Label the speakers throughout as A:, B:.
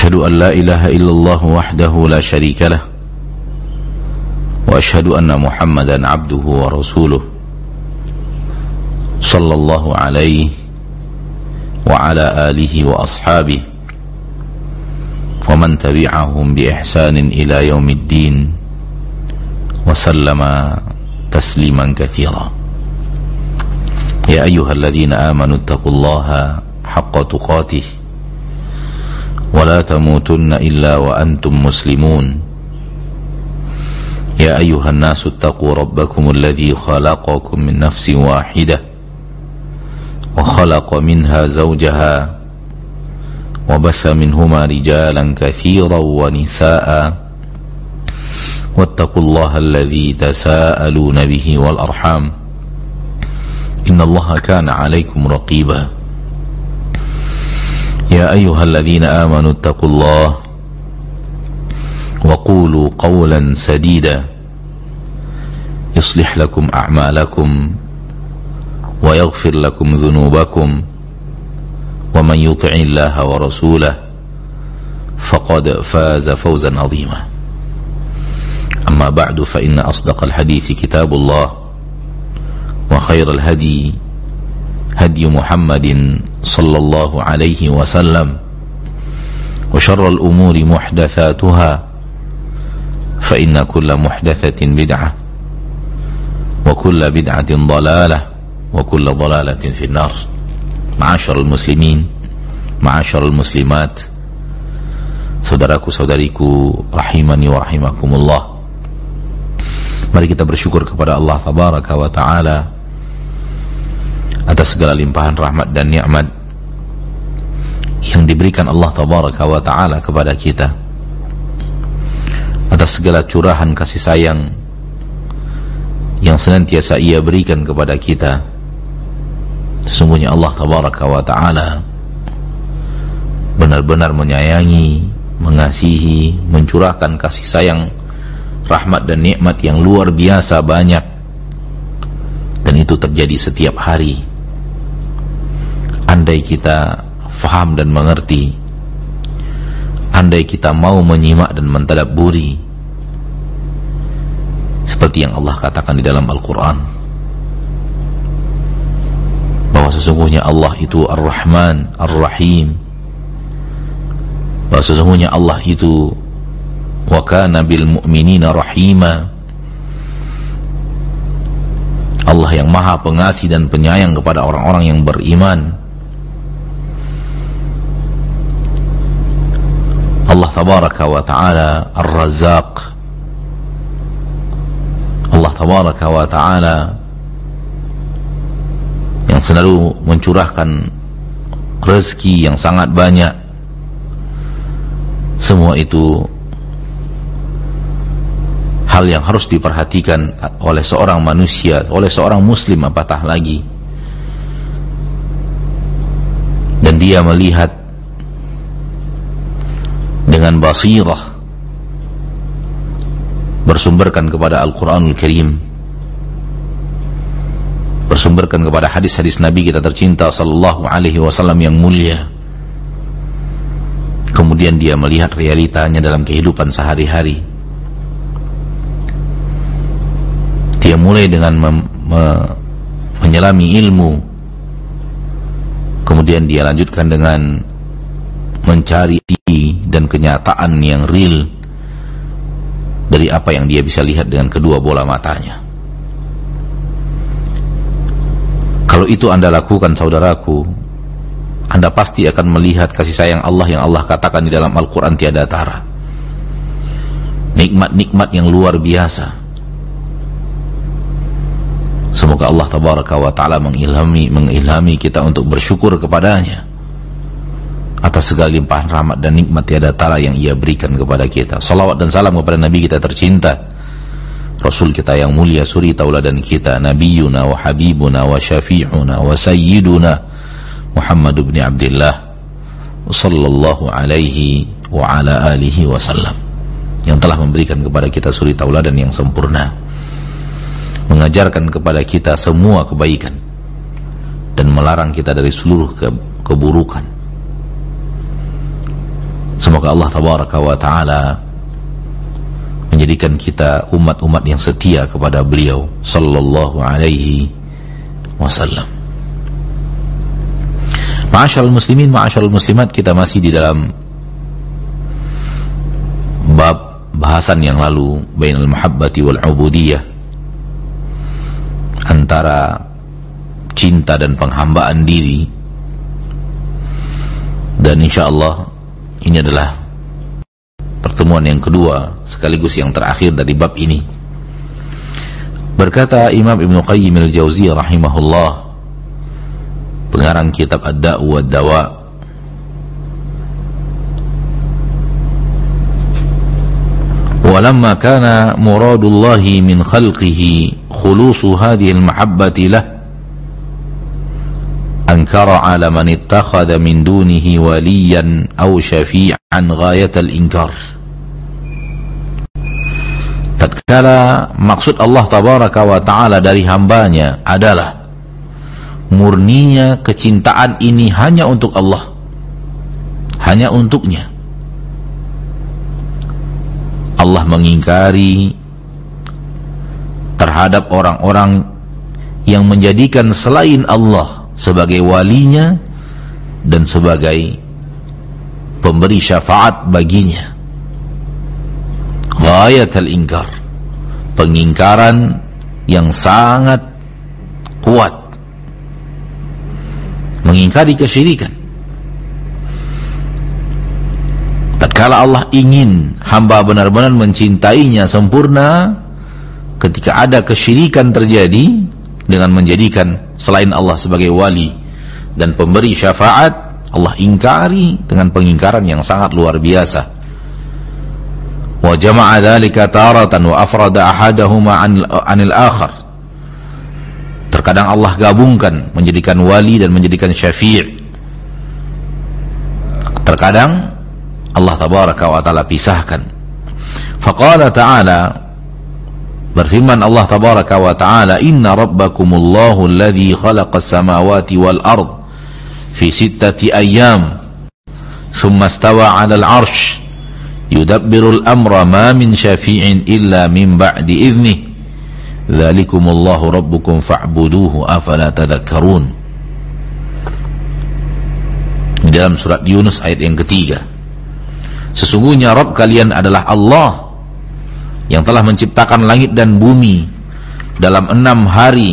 A: أشهد أن لا إله إلا الله وحده لا شريك له وأشهد أن محمدا عبده ورسوله صلى الله عليه وعلى آله وأصحابه ومن تبعهم بإحسان إلى يوم الدين وسلم تسليما كثيرا. يا أيها الذين آمنوا اتقوا الله حق تقاته ولا تموتن إلا وأنتم مسلمون. يا أيها الناس اتقوا ربكم الذي خلقكم من نفس واحدة وخلق منها زوجها وبث منهما رجالا كثيرا ونساء واتقوا الله الذي تساءلون به والأرحام إن الله كان عليكم رقيبا. يا أيها الذين آمنوا اتقوا الله وقولوا قولا سديدا يصلح لكم أعمالكم ويغفر لكم ذنوبكم ومن يطع الله ورسوله فقد فاز فوزا عظيما. أما بعد فإن أصدق الحديث كتاب الله وخير الهدي هدي محمد صلى الله عليه وسلم وشر الأمور محدثاتها فإن كل محدثة بدعة وكل بدعة ضلالة وكل ضلالة في النار. Ma'asyiral muslimin, ma'asyiral muslimat, saudaraku-saudariku rahimani wa rahimakumullah. Mari kita bersyukur kepada Allah tabaraka wa ta'ala atas segala limpahan rahmat dan nikmat yang diberikan Allah tabaraka wa ta'ala kepada kita, atas segala curahan kasih sayang yang senantiasa Ia berikan kepada kita. Sesungguhnya Allah tabaraka wa ta'ala benar-benar menyayangi, mengasihi, mencurahkan kasih sayang, rahmat dan nikmat yang luar biasa banyak, dan itu terjadi setiap hari. Andai kita faham dan mengerti, andai kita mau menyimak dan mentadabburi seperti yang Allah katakan di dalam Al-Quran, bahwa sesungguhnya Allah itu Ar-Rahman Ar-Rahim, bahwa sesungguhnya Allah itu wa kana bil mu'minina rahima, Allah yang maha pengasih dan penyayang kepada orang-orang yang beriman. Allah tabaraka wa ta'ala Ar-Razzaq, Allah tabaraka wa ta'ala yang selalu mencurahkan rezeki yang sangat banyak. Semua itu hal yang harus diperhatikan oleh seorang manusia, oleh seorang muslim apatah lagi. Dan dia melihat dengan basirah, bersumberkan kepada Al-Quranul Karim, bersumberkan kepada hadis-hadis Nabi kita tercinta sallallahu alaihi wasallam yang mulia. Kemudian dia melihat realitanya dalam kehidupan sehari-hari. Dia mulai dengan menyelami ilmu, kemudian dia lanjutkan dengan mencari dan kenyataan yang real dari apa yang dia bisa lihat dengan kedua bola matanya. Kalau itu Anda lakukan, saudaraku, Anda pasti akan melihat kasih sayang Allah yang Allah katakan di dalam Al-Quran tiada tara. Nikmat-nikmat yang luar biasa. Semoga Allah tabaraka wa ta'ala mengilhami kita untuk bersyukur kepadanya atas segala limpahan rahmat dan nikmat tiada tara yang Ia berikan kepada kita. Salawat dan salam kepada Nabi kita tercinta, Rasul kita yang mulia, suri tauladan kita, Nabiyuna wa Habibuna wa Syafi'una wa Sayyiduna Muhammad ibn Abdullah sallallahu alaihi wa ala alihi wasallam, yang telah memberikan kepada kita suri tauladan yang sempurna, mengajarkan kepada kita semua kebaikan dan melarang kita dari seluruh keburukan. Semoga Allah tabaraka wa ta'ala menjadikan kita umat-umat yang setia kepada beliau sallallahu alaihi wasallam. Ma'asyiral muslimin, ma'asyiral muslimat, kita masih di dalam bab bahasan yang lalu, bainal mahabbati wal ubudiyah, antara cinta dan penghambaan diri. Dan insyaallah ini adalah pertemuan yang kedua sekaligus yang terakhir dari bab ini. Berkata Imam Ibnu Qayyim al-Jauziyah rahimahullah, pengarang kitab Ad-Da'u wad-Dawa, walamma kana muradullahi min khalqihi khulusu hadhihi al-mahabbati lah, ankara ala man ittakhadha min dunihi waliyan aw syafi'an ghayat al-inkar. Tatkala maksud Allah tabaraka wa ta'ala dari hambanya adalah murninya kecintaan ini hanya untuk Allah, hanya untuknya, Allah mengingkari terhadap orang-orang yang menjadikan selain Allah sebagai walinya dan sebagai pemberi syafaat baginya. Ghayat al-inkar, pengingkaran yang sangat kuat, mengingkari kesyirikan. Tatkala Allah ingin hamba benar-benar mencintainya sempurna, ketika ada kesyirikan terjadi dengan menjadikan selain Allah sebagai wali dan pemberi syafaat, Allah ingkari dengan pengingkaran yang sangat luar biasa. Wa jama'a dzalika taratan wa afrada ahadahuma 'anil akhar. Terkadang Allah gabungkan menjadikan wali dan menjadikan syafi'. Terkadang Allah tabaraka wa ta'ala pisahkan. Faqala ta'ala, berfirman Allah tabaraka wa ta'ala, inna rabbakumullahu alladhi khalaqas samawati wal ard fi sittati ayyam thumma istawa 'alal 'arsy yudabbirul amra ma min syafi'in illa min ba'di idhnih dzalikumullahu rabbukum fa'buduhu afala tadhakkarun. Dalam surat Yunus ayat yang ketiga, sesungguhnya Rabb kalian adalah Allah yang telah menciptakan langit dan bumi dalam 6 hari,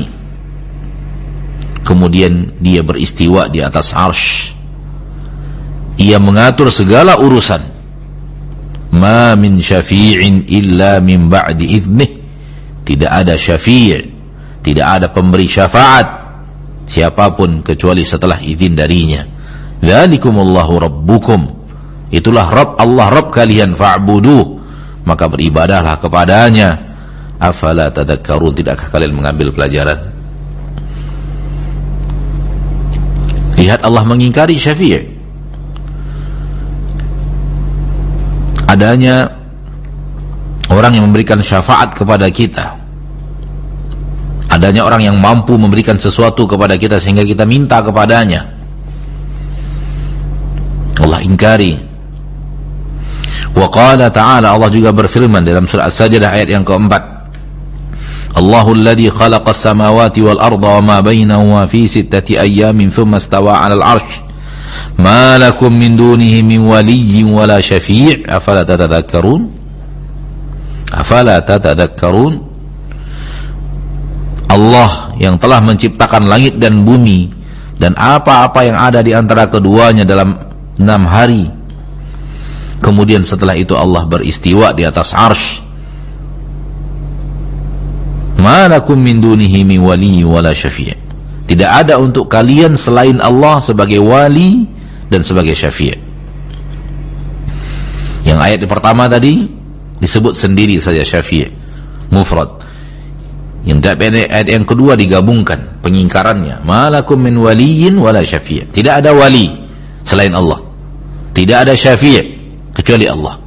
A: kemudian dia beristiwa di atas arsy, ia mengatur segala urusan. Ma min syafi'in illa min ba'di idhnih, tidak ada syafi', tidak ada pemberi syafaat siapapun kecuali setelah izin darinya. Dzalikumullahu rabbukum, itulah Rabb Allah, Rabb kalian, fa'buduh, maka beribadahlah kepadanya. Afala tadhakkarun, tidakkah kalian mengambil pelajaran? Lihat, Allah mengingkari syafi', adanya orang yang memberikan syafaat kepada kita, adanya orang yang mampu memberikan sesuatu kepada kita sehingga kita minta kepadanya. Allah ingkari. Wa qala ta'ala, Allah juga berfirman dalam surah As-Sajdah ayat yang keempat, Allahul ladzi khalaqas samawati wal arda wa ma bainahuma fi sittati ayyamin thumma istawa 'alal 'arsy ma lakum min dunihi min waliyyin wala syafi' afala tatadhakkarun. Afala tatadhakkarun. Allah yang telah menciptakan langit dan bumi dan apa-apa yang ada di antara keduanya dalam 6 hari, kemudian setelah itu Allah beristiwa di atas arsy. Ma lakum min dunihi min waliyyin wala syafi', tidak ada untuk kalian selain Allah sebagai wali dan sebagai syafi'. Yang ayat pertama tadi disebut sendiri saja syafi', mufrad. Yang ayat yang kedua digabungkan pengingkarannya, malakum min waliyyin wala syafi', tidak ada wali selain Allah, tidak ada syafi' kecuali Allah.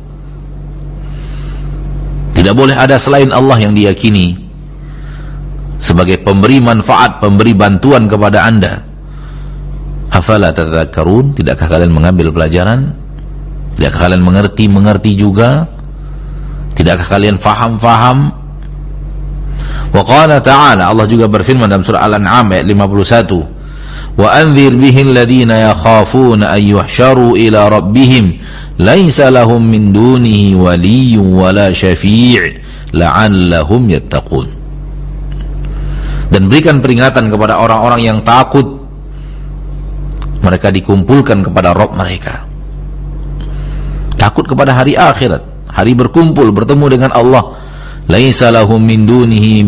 A: Tidak boleh ada selain Allah yang diyakini sebagai pemberi manfaat, pemberi bantuan kepada Anda. Afala tadhakkarun, tidakkah kalian mengambil pelajaran? Tidakkah kalian mengerti juga? Tidakkah kalian faham? Wa qala ta'ala, Allah juga berfirman dalam surah Al-An'am ayat 51, wa anzir bihil ladina yakhafuna an yuhsyaru ila rabbihim laisa lahum min dunihi waliyyun wala syafi' la'allahum yattaqun. Dan berikan peringatan kepada orang-orang yang takut mereka dikumpulkan kepada Rabb mereka, takut kepada hari akhirat, hari berkumpul bertemu dengan Allah. Laisa lahum min dunihi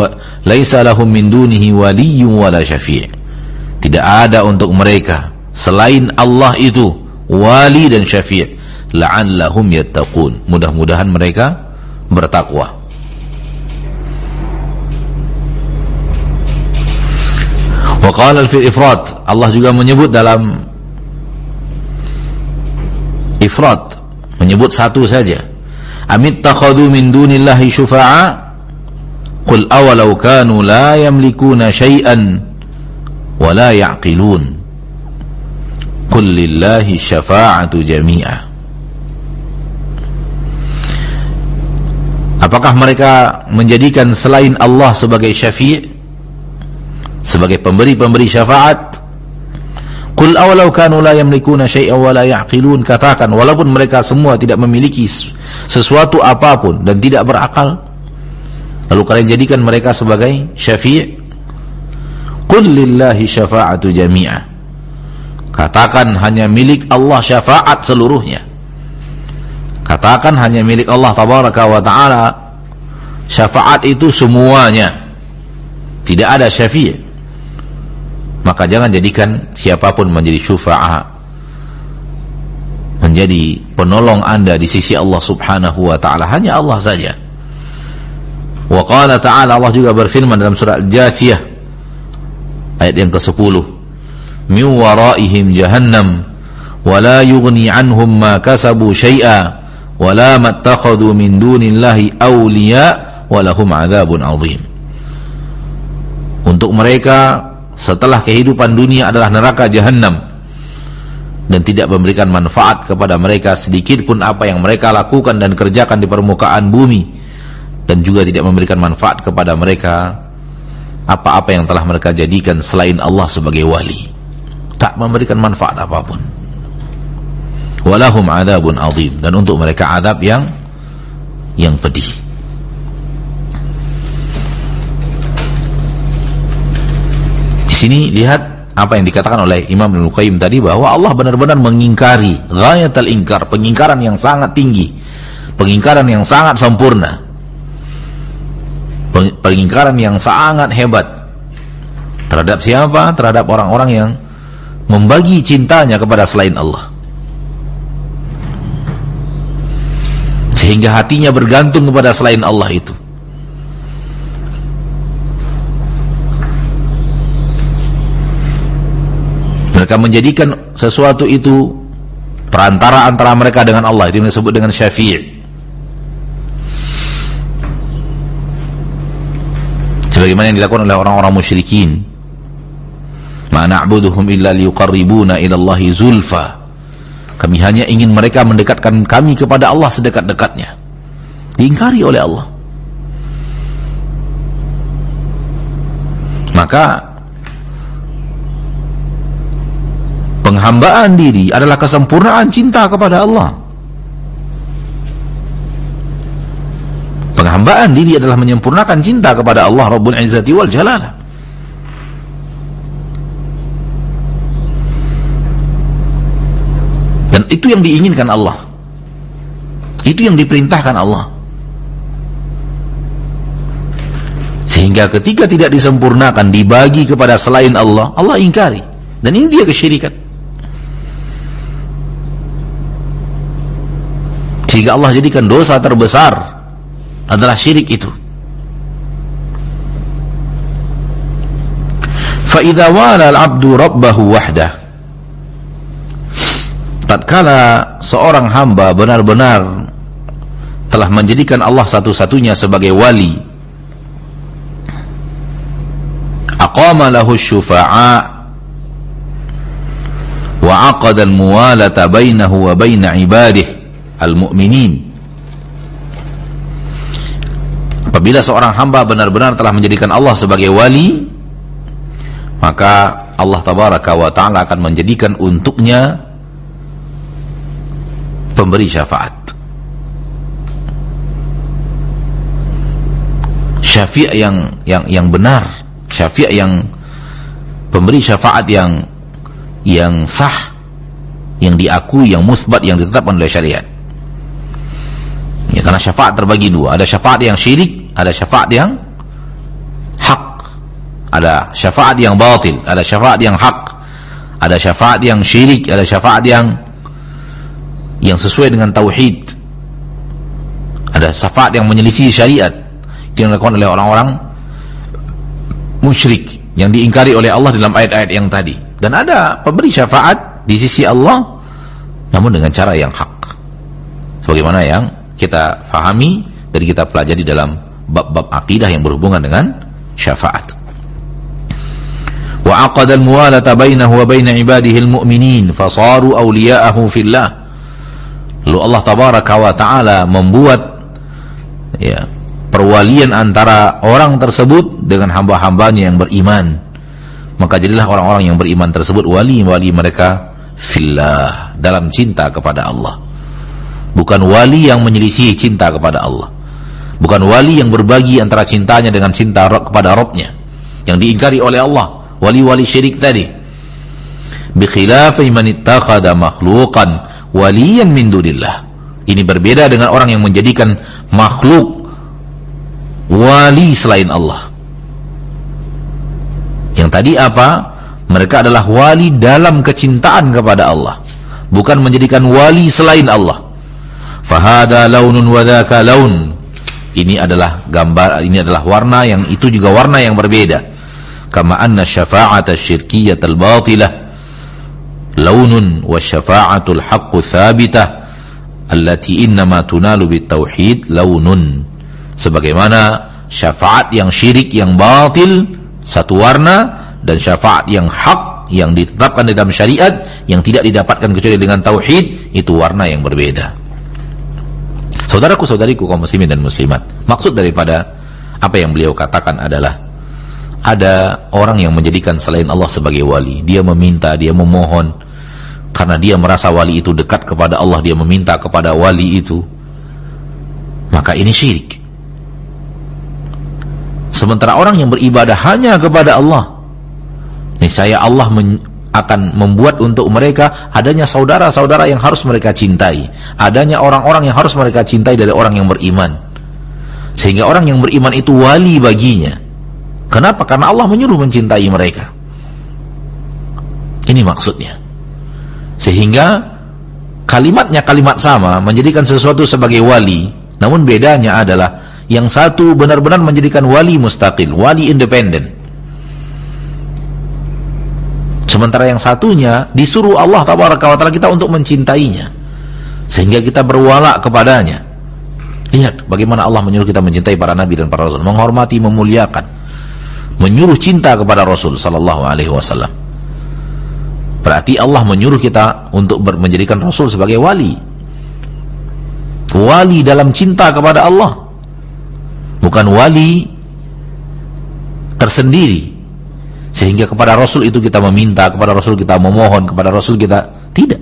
A: waliyyun wala syafi'. Tidak ada untuk mereka selain Allah itu wali dan syafi'. La'allahum yattaqun. Mudah-mudahan mereka bertakwa. Wa qala fil ifrat, Allah juga menyebut dalam ifrat, menyebut satu saja. Amittakhadhu min dunillahi syufa'a qul awalau kanu la yamlikuna syai'an wa la ya'qilun qul lillahi syafa'atu jami'a. Apakah mereka menjadikan selain Allah sebagai syafi', sebagai pemberi syafaat? Qul awalau kanu la yamlikuna syai'an wa la ya'qilun, katakan walaupun mereka semua tidak memiliki sesuatu apapun dan tidak berakal, lalu kalian jadikan mereka sebagai syafi'? Qul lillahi syafa'atu jami'a, katakan hanya milik Allah syafaat seluruhnya. Katakan hanya milik Allah tabaraka wa ta'ala syafaat itu semuanya, tidak ada syafi'. Maka jangan jadikan siapapun menjadi syufa'a, menjadi penolong anda di sisi Allah subhanahu wa ta'ala, hanya Allah saja. Wa qala ta'ala, Allah juga berfirman dalam surah Al-Jathiyah ayat yang ke-10, min waraihim jahannam wa la yughni anhum ma kasabu syai'a wa la mattakhadhu min dunillahi awliya wa lahum adzabun adzim. Untuk mereka setelah kehidupan dunia adalah neraka jahannam, dan tidak memberikan manfaat kepada mereka sedikit pun apa yang mereka lakukan dan kerjakan di permukaan bumi, dan juga tidak memberikan manfaat kepada mereka apa-apa yang telah mereka jadikan selain Allah sebagai wali. Tak memberikan manfaat apapun. Walahum adzabun adzim, dan untuk mereka adab yang pedih. Di sini lihat apa yang dikatakan oleh Imam Ibnu Qayyim tadi, bahwa Allah benar-benar mengingkari ghayatul ingkar, pengingkaran yang sangat tinggi, pengingkaran yang sangat sempurna, pengingkaran yang sangat hebat. Terhadap siapa? Terhadap orang-orang yang membagi cintanya kepada selain Allah, sehingga hatinya bergantung kepada selain Allah itu. Mereka menjadikan sesuatu itu perantara antara mereka dengan Allah, itu yang disebut dengan syafi'. Sebagaimana yang dilakukan oleh orang-orang musyrikin, ma na'buduhum illa liyuqarribuna ila Allahi zulfa, kami hanya ingin mereka mendekatkan kami kepada Allah sedekat-dekatnya. Diingkari oleh Allah. Maka penghambaan diri adalah kesempurnaan cinta kepada Allah. Penghambaan diri adalah menyempurnakan cinta kepada Allah Rabbul Izzati wal Jalalah. Dan itu yang diinginkan Allah, itu yang diperintahkan Allah. Sehingga ketika tidak disempurnakan, dibagi kepada selain Allah, Allah ingkari. Dan ini dia kesyirikan. Sehingga Allah jadikan dosa terbesar adalah syirik itu. Fa idza wala al-'abdu rabbahu wahdah, tatkala seorang hamba benar-benar telah menjadikan Allah satu-satunya sebagai wali, aqama lahu syufa'a wa aqada al-muwalata bainahu wa baina ibadihi al-mu'minin. Apabila seorang hamba benar-benar telah menjadikan Allah sebagai wali, maka Allah tabaraka wa ta'ala akan menjadikan untuknya pemberi syafaat, syafi' yang benar, syafi' yang pemberi syafaat yang sah, yang diakui, yang musbat, yang ditetapkan oleh syariat. Ya, karena syafaat terbagi dua, ada syafaat yang syirik, ada syafaat yang hak, ada syafaat yang batil, ada syafaat yang hak, ada syafaat yang syirik, ada syafaat yang sesuai dengan tauhid, ada syafaat yang menyelisih syariat, yang dilakukan oleh orang-orang musyrik yang diingkari oleh Allah dalam ayat-ayat yang tadi. Dan ada pemberi syafaat di sisi Allah namun dengan cara yang hak, sebagaimana yang kita fahami dan kita pelajari dalam bab-bab akidah yang berhubungan dengan syafaat. Wa aqada al-muwalata bainahu wa baina ibadihi al-mu'minin fasaru awliya'ahu fillah. Lalu Allah tabaraka wa ta'ala membuat perwalian antara orang tersebut dengan hamba-hambanya yang beriman. Maka jadilah orang-orang yang beriman tersebut wali-wali mereka fillah, dalam cinta kepada Allah. Bukan wali yang menyelisih cinta kepada Allah, bukan wali yang berbagi antara cintanya dengan cinta kepada Rabbnya yang diingkari oleh Allah, wali-wali syirik tadi. Bi khilafi man ittakhadha makhluqan waliyan min dunillah. Ini berbeda dengan orang yang menjadikan makhluk wali selain Allah. Yang tadi apa? Mereka adalah wali dalam kecintaan kepada Allah, bukan menjadikan wali selain Allah. Fahada launun wa dzaka laun. Ini adalah gambar, ini adalah warna, yang itu juga warna yang berbeda. Kama anna syafa'ata syirkiyatal batilah launun wa syafa'atul haqqu thabitah allati innama tunalu bitauhid launun. Sebagaimana syafaat yang syirik, yang batil satu warna, dan syafaat yang hak yang ditetapkan dalam syariat yang tidak didapatkan kecuali dengan tauhid, itu warna yang berbeda. Saudaraku-saudariku kaum muslimin dan muslimat, maksud daripada apa yang beliau katakan adalah ada orang yang menjadikan selain Allah sebagai wali. Dia meminta, dia memohon karena dia merasa wali itu dekat kepada Allah, dia meminta kepada wali itu, maka ini syirik. Sementara orang yang beribadah hanya kepada Allah, niscaya Allah akan membuat untuk mereka adanya saudara-saudara yang harus mereka cintai, adanya orang-orang yang harus mereka cintai dari orang yang beriman, sehingga orang yang beriman itu wali baginya. Kenapa? Karena Allah menyuruh mencintai mereka. Ini maksudnya. Sehingga kalimatnya kalimat sama, menjadikan sesuatu sebagai wali, namun bedanya adalah yang satu benar-benar menjadikan wali mustaqil, wali independen, sementara yang satunya disuruh Allah tabaraka wa ta'ala kita untuk mencintainya, sehingga kita berwala kepadanya. Lihat bagaimana Allah menyuruh kita mencintai para nabi dan para rasul, menghormati, memuliakan, menyuruh cinta kepada Rasul sallallahu alaihi wasallam. Berarti Allah menyuruh kita untuk menjadikan Rasul sebagai wali, wali dalam cinta kepada Allah, bukan wali tersendiri sehingga kepada Rasul itu kita meminta, kepada Rasul kita memohon, kepada Rasul kita tidak.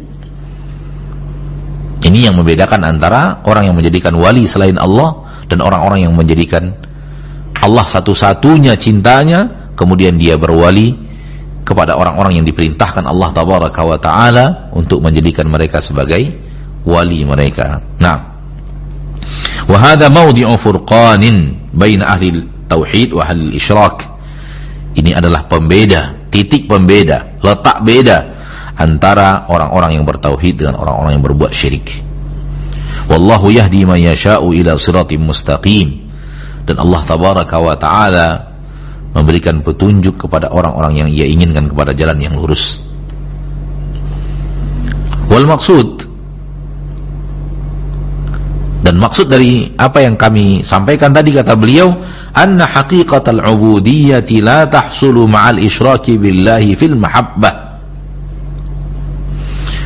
A: Ini yang membedakan antara orang yang menjadikan wali selain Allah dan orang-orang yang menjadikan Allah satu-satunya cintanya, kemudian dia berwali kepada orang-orang yang diperintahkan Allah tabaraka wa ta'ala untuk menjadikan mereka sebagai wali mereka. Nah, wa hadha mawdi'u furqanin baina ahli tauhid wa ahli isyrak. Ini adalah pembeda, titik pembeda, letak beda antara orang-orang yang bertauhid dengan orang-orang yang berbuat syirik. Wallahu yahdi man yasha'u ila siratim mustaqim. Dan Allah tabaraka wa ta'ala memberikan petunjuk kepada orang-orang yang ia inginkan kepada jalan yang lurus. Wal maksud, dan maksud dari apa yang kami sampaikan tadi, kata beliau, anna haqiqatal ubudiyyati la tahsulu ma'al isyraki billahi fil mahabbah.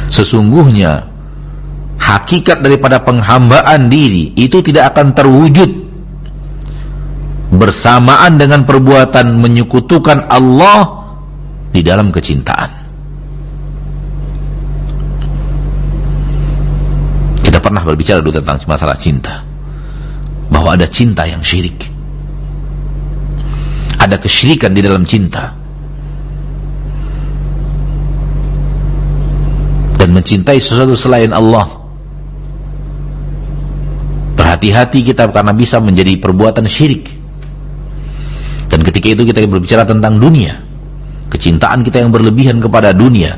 A: Sesungguhnya hakikat daripada penghambaan diri itu tidak akan terwujud bersamaan dengan perbuatan menyekutukan Allah di dalam kecintaan. Kita pernah berbicara dulu tentang masalah cinta, bahwa ada cinta yang syirik, ada kesyirikan di dalam cinta. Dan mencintai sesuatu selain Allah, berhati-hati kita karena bisa menjadi perbuatan syirik. Dan ketika itu kita berbicara tentang dunia, kecintaan kita yang berlebihan kepada dunia.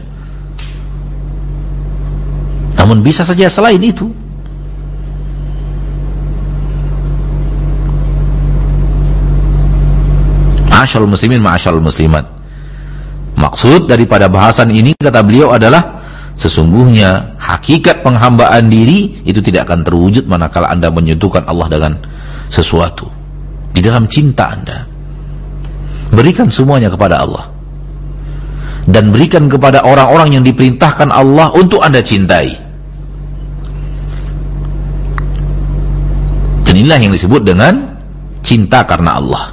A: Namun bisa saja selain itu. Ma'asyarul muslimin, ma'asyarul muslimat, maksud daripada bahasan ini, kata beliau, adalah sesungguhnya hakikat penghambaan diri itu tidak akan terwujud manakala Anda menyentuhkan Allah dengan sesuatu. Di dalam cinta Anda, berikan semuanya kepada Allah, dan berikan kepada orang-orang yang diperintahkan Allah untuk Anda cintai. Dan inilah yang disebut dengan cinta karena Allah.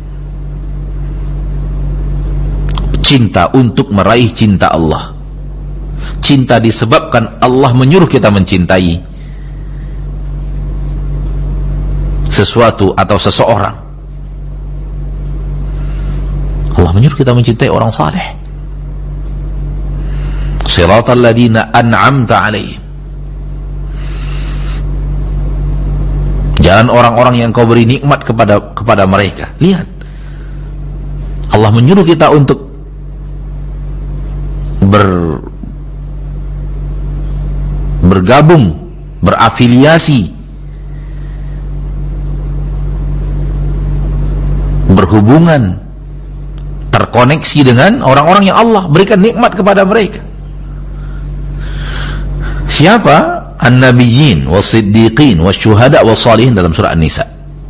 A: Cinta untuk meraih cinta Allah. Cinta disebabkan Allah menyuruh kita mencintai sesuatu atau seseorang. Allah menyuruh kita mencintai orang saleh. Siratal ladzina an'amta 'alaihim, jalan orang-orang yang kau beri nikmat kepada mereka. Lihat, Allah menyuruh kita untuk bergabung, berafiliasi, berhubungan, terkoneksi dengan orang-orang yang Allah berikan nikmat kepada mereka. Siapa? An-nabiyyin, was-siddiqin, was-syuhada, was-salihin, dalam surah An-Nisa.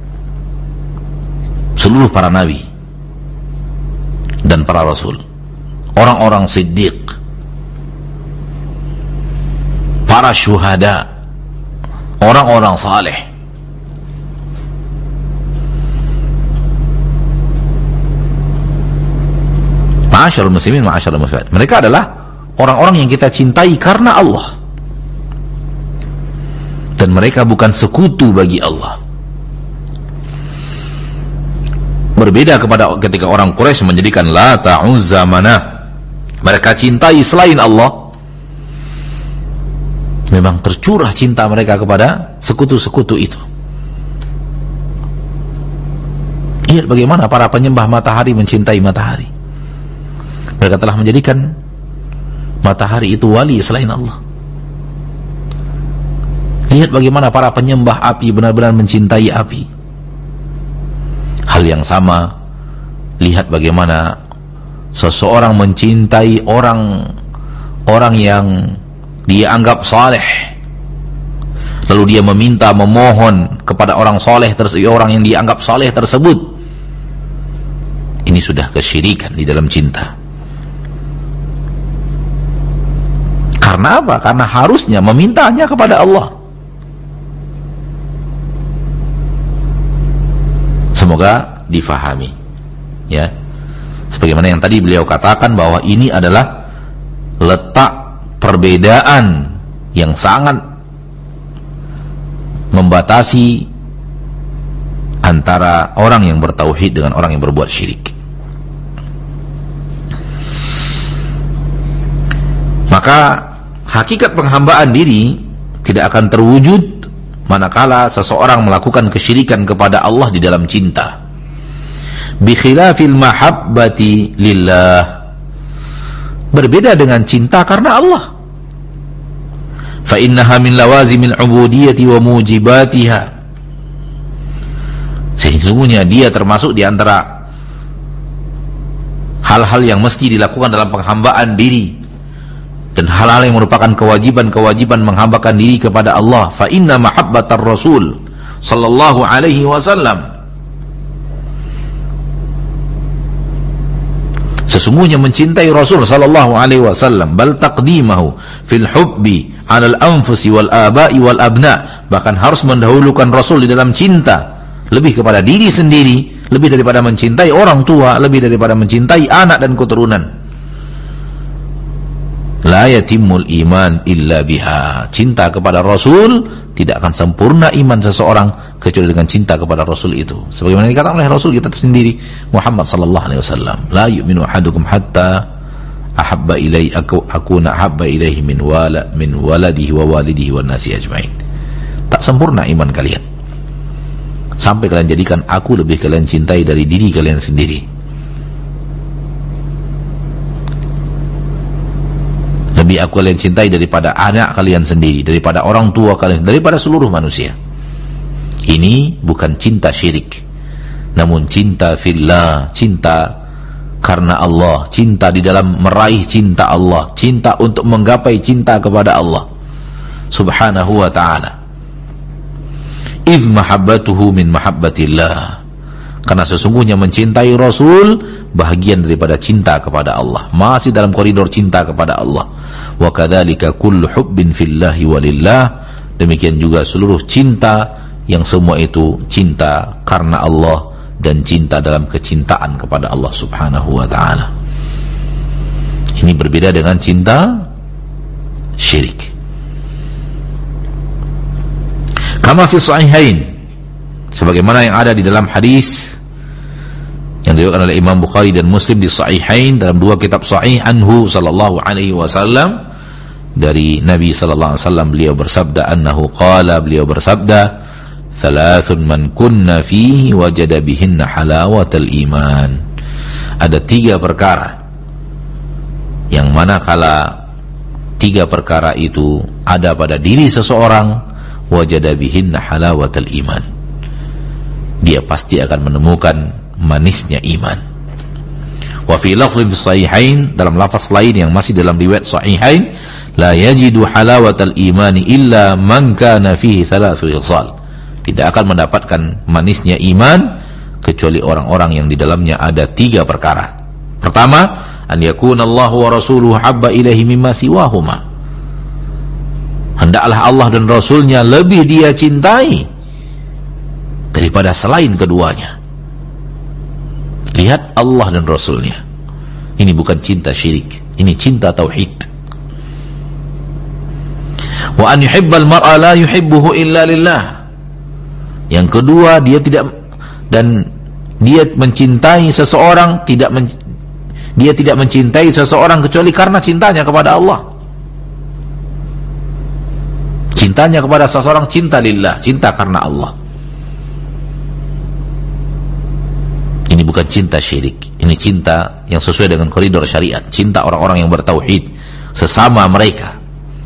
A: Seluruh para nabi dan para rasul, orang-orang siddiq, para syuhada, orang-orang saleh. Ma'asyarul muslimin, ma'asyarul muslimat, mereka adalah orang-orang yang kita cintai karena Allah, dan mereka bukan sekutu bagi Allah. Berbeda ketika orang Quraisy menjadikan Lata, Uzza, Manah, mereka cintai selain Allah. Memang tercurah cinta mereka kepada sekutu-sekutu itu. Lihat bagaimana para penyembah matahari mencintai matahari. Mereka telah menjadikan matahari itu wali selain Allah. Lihat bagaimana para penyembah api benar-benar mencintai api. Hal yang sama, lihat bagaimana seseorang mencintai orang yang dia anggap saleh, lalu dia memohon kepada orang saleh tersebut, orang yang dianggap saleh tersebut. Ini sudah kesyirikan di dalam cinta. Karena apa? Karena harusnya memintanya kepada Allah. Semoga difahami, ya. Sebagaimana yang tadi beliau katakan, bahwa ini adalah letak perbedaan yang sangat membatasi antara orang yang bertauhid dengan orang yang berbuat syirik. Maka hakikat penghambaan diri tidak akan terwujud manakala seseorang melakukan kesyirikan kepada Allah di dalam cinta. Bi khilafil mahabbati lillah, berbeda dengan cinta karena Allah. Fa innaha min lawazimil ubudiyyati wa mujibatiha, sesungguhnya dia termasuk di antara hal-hal yang mesti dilakukan dalam penghambaan diri, dan hal-hal yang merupakan kewajiban-kewajiban menghambakan diri kepada Allah. Fa inna mahabbatar rasul sallallahu alaihi wasallam Sesungguhnya mencintai Rasul sallallahu alaihi wasallam bal taqdimahu fil hubbi 'ala al-anfusi wal aba'i wal abna, bahkan harus mendahulukan Rasul di dalam cinta lebih kepada diri sendiri, lebih daripada mencintai orang tua, lebih daripada mencintai anak dan keturunan. La yatimul iman illa biha. Cinta kepada Rasul tidak akan sempurna iman seseorang kecuali dengan cinta kepada Rasul itu. Sebagaimana dikatakan oleh Rasul kita sendiri Muhammad sallallahu alaihi wasallam, la yu'minu ahadukum hatta ahabba ilaihi akuna ahabba ilaihi min waladihi wa walidihi wan nasi ajmain. Tak sempurna iman kalian sampai kalian jadikan aku lebih kalian cintai dari diri kalian sendiri, lebih aku kalian cintai daripada anak kalian sendiri, daripada orang tua kalian, daripada seluruh manusia. Ini bukan cinta syirik, namun cinta fillah, cinta karena Allah, cinta di dalam meraih cinta Allah, cinta untuk menggapai cinta kepada Allah subhanahu wa ta'ala. Idh mahabbatuhu min mahabbatillah, karena sesungguhnya mencintai Rasul bahagian daripada cinta kepada Allah, masih dalam koridor cinta kepada Allah. Wa kadzalika kullu hubbin fillahi walillah, demikian juga seluruh cinta yang semua itu cinta karena Allah dan cinta dalam kecintaan kepada Allah subhanahu wa ta'ala. Ini berbeda dengan cinta syirik. Kama fi sahihain, sebagaimana yang ada di dalam hadis yang diriwayatkan oleh Imam Bukhari dan Muslim di sahihain, dalam dua kitab sahih, anhu sallallahu alaihi wasallam, dari Nabi sallallahu alaihi wasallam, beliau bersabda, annahu qala, beliau bersabda, thalathun man kunna fihi wajada bihinna halawatal iman. Ada 3 perkara yang mana kala 3 perkara itu ada pada diri seseorang, wajada bihinna halawatal iman, dia pasti akan menemukan manisnya iman. Wa fi lafdhin sahihain, dalam lafaz lain yang masih dalam riwayat sahihain, la yajidu halawatal imani illa man kana fihi thalathu khisal, tidak akan mendapatkan manisnya iman kecuali orang-orang yang di dalamnya ada 3 perkara. Pertama, an yakunallahu wa rasuluhu habba ilaihi mimma siwahuma, hendaklah Allah dan Rasulnya lebih dia cintai daripada selain keduanya. Lihat, Allah dan Rasulnya. Ini bukan cinta syirik, ini cinta tauhid. Wa an yuhibbal mar'a la yuhibbuhu illa lillah. Yang kedua, dia mencintai seseorang, dia tidak mencintai seseorang kecuali karena cintanya kepada Allah. Cintanya kepada seseorang cinta lillah, cinta karena Allah. Ini bukan cinta syirik, ini cinta yang sesuai dengan koridor syariat, cinta orang-orang yang bertauhid sesama mereka.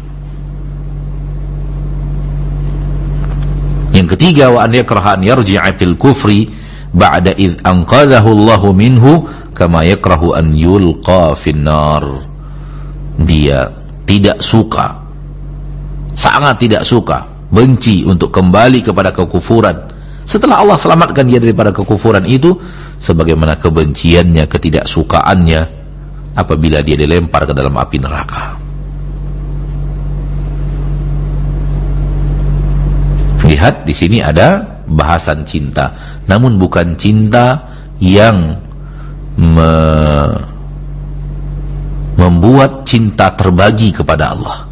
A: Yang ketiga, wa an yakraha an yarji'a fil kufri ba'da id anqadhahu Allahu minhu kama yakrahu an yulqa fin nar. Dia tidak suka, sangat tidak suka, benci untuk kembali kepada kekufuran setelah Allah selamatkan dia daripada kekufuran itu, sebagaimana kebenciannya, ketidaksukaannya apabila dia dilempar ke dalam api neraka. Lihat, di sini ada bahasan cinta, namun bukan cinta yang membuat cinta terbagi kepada Allah.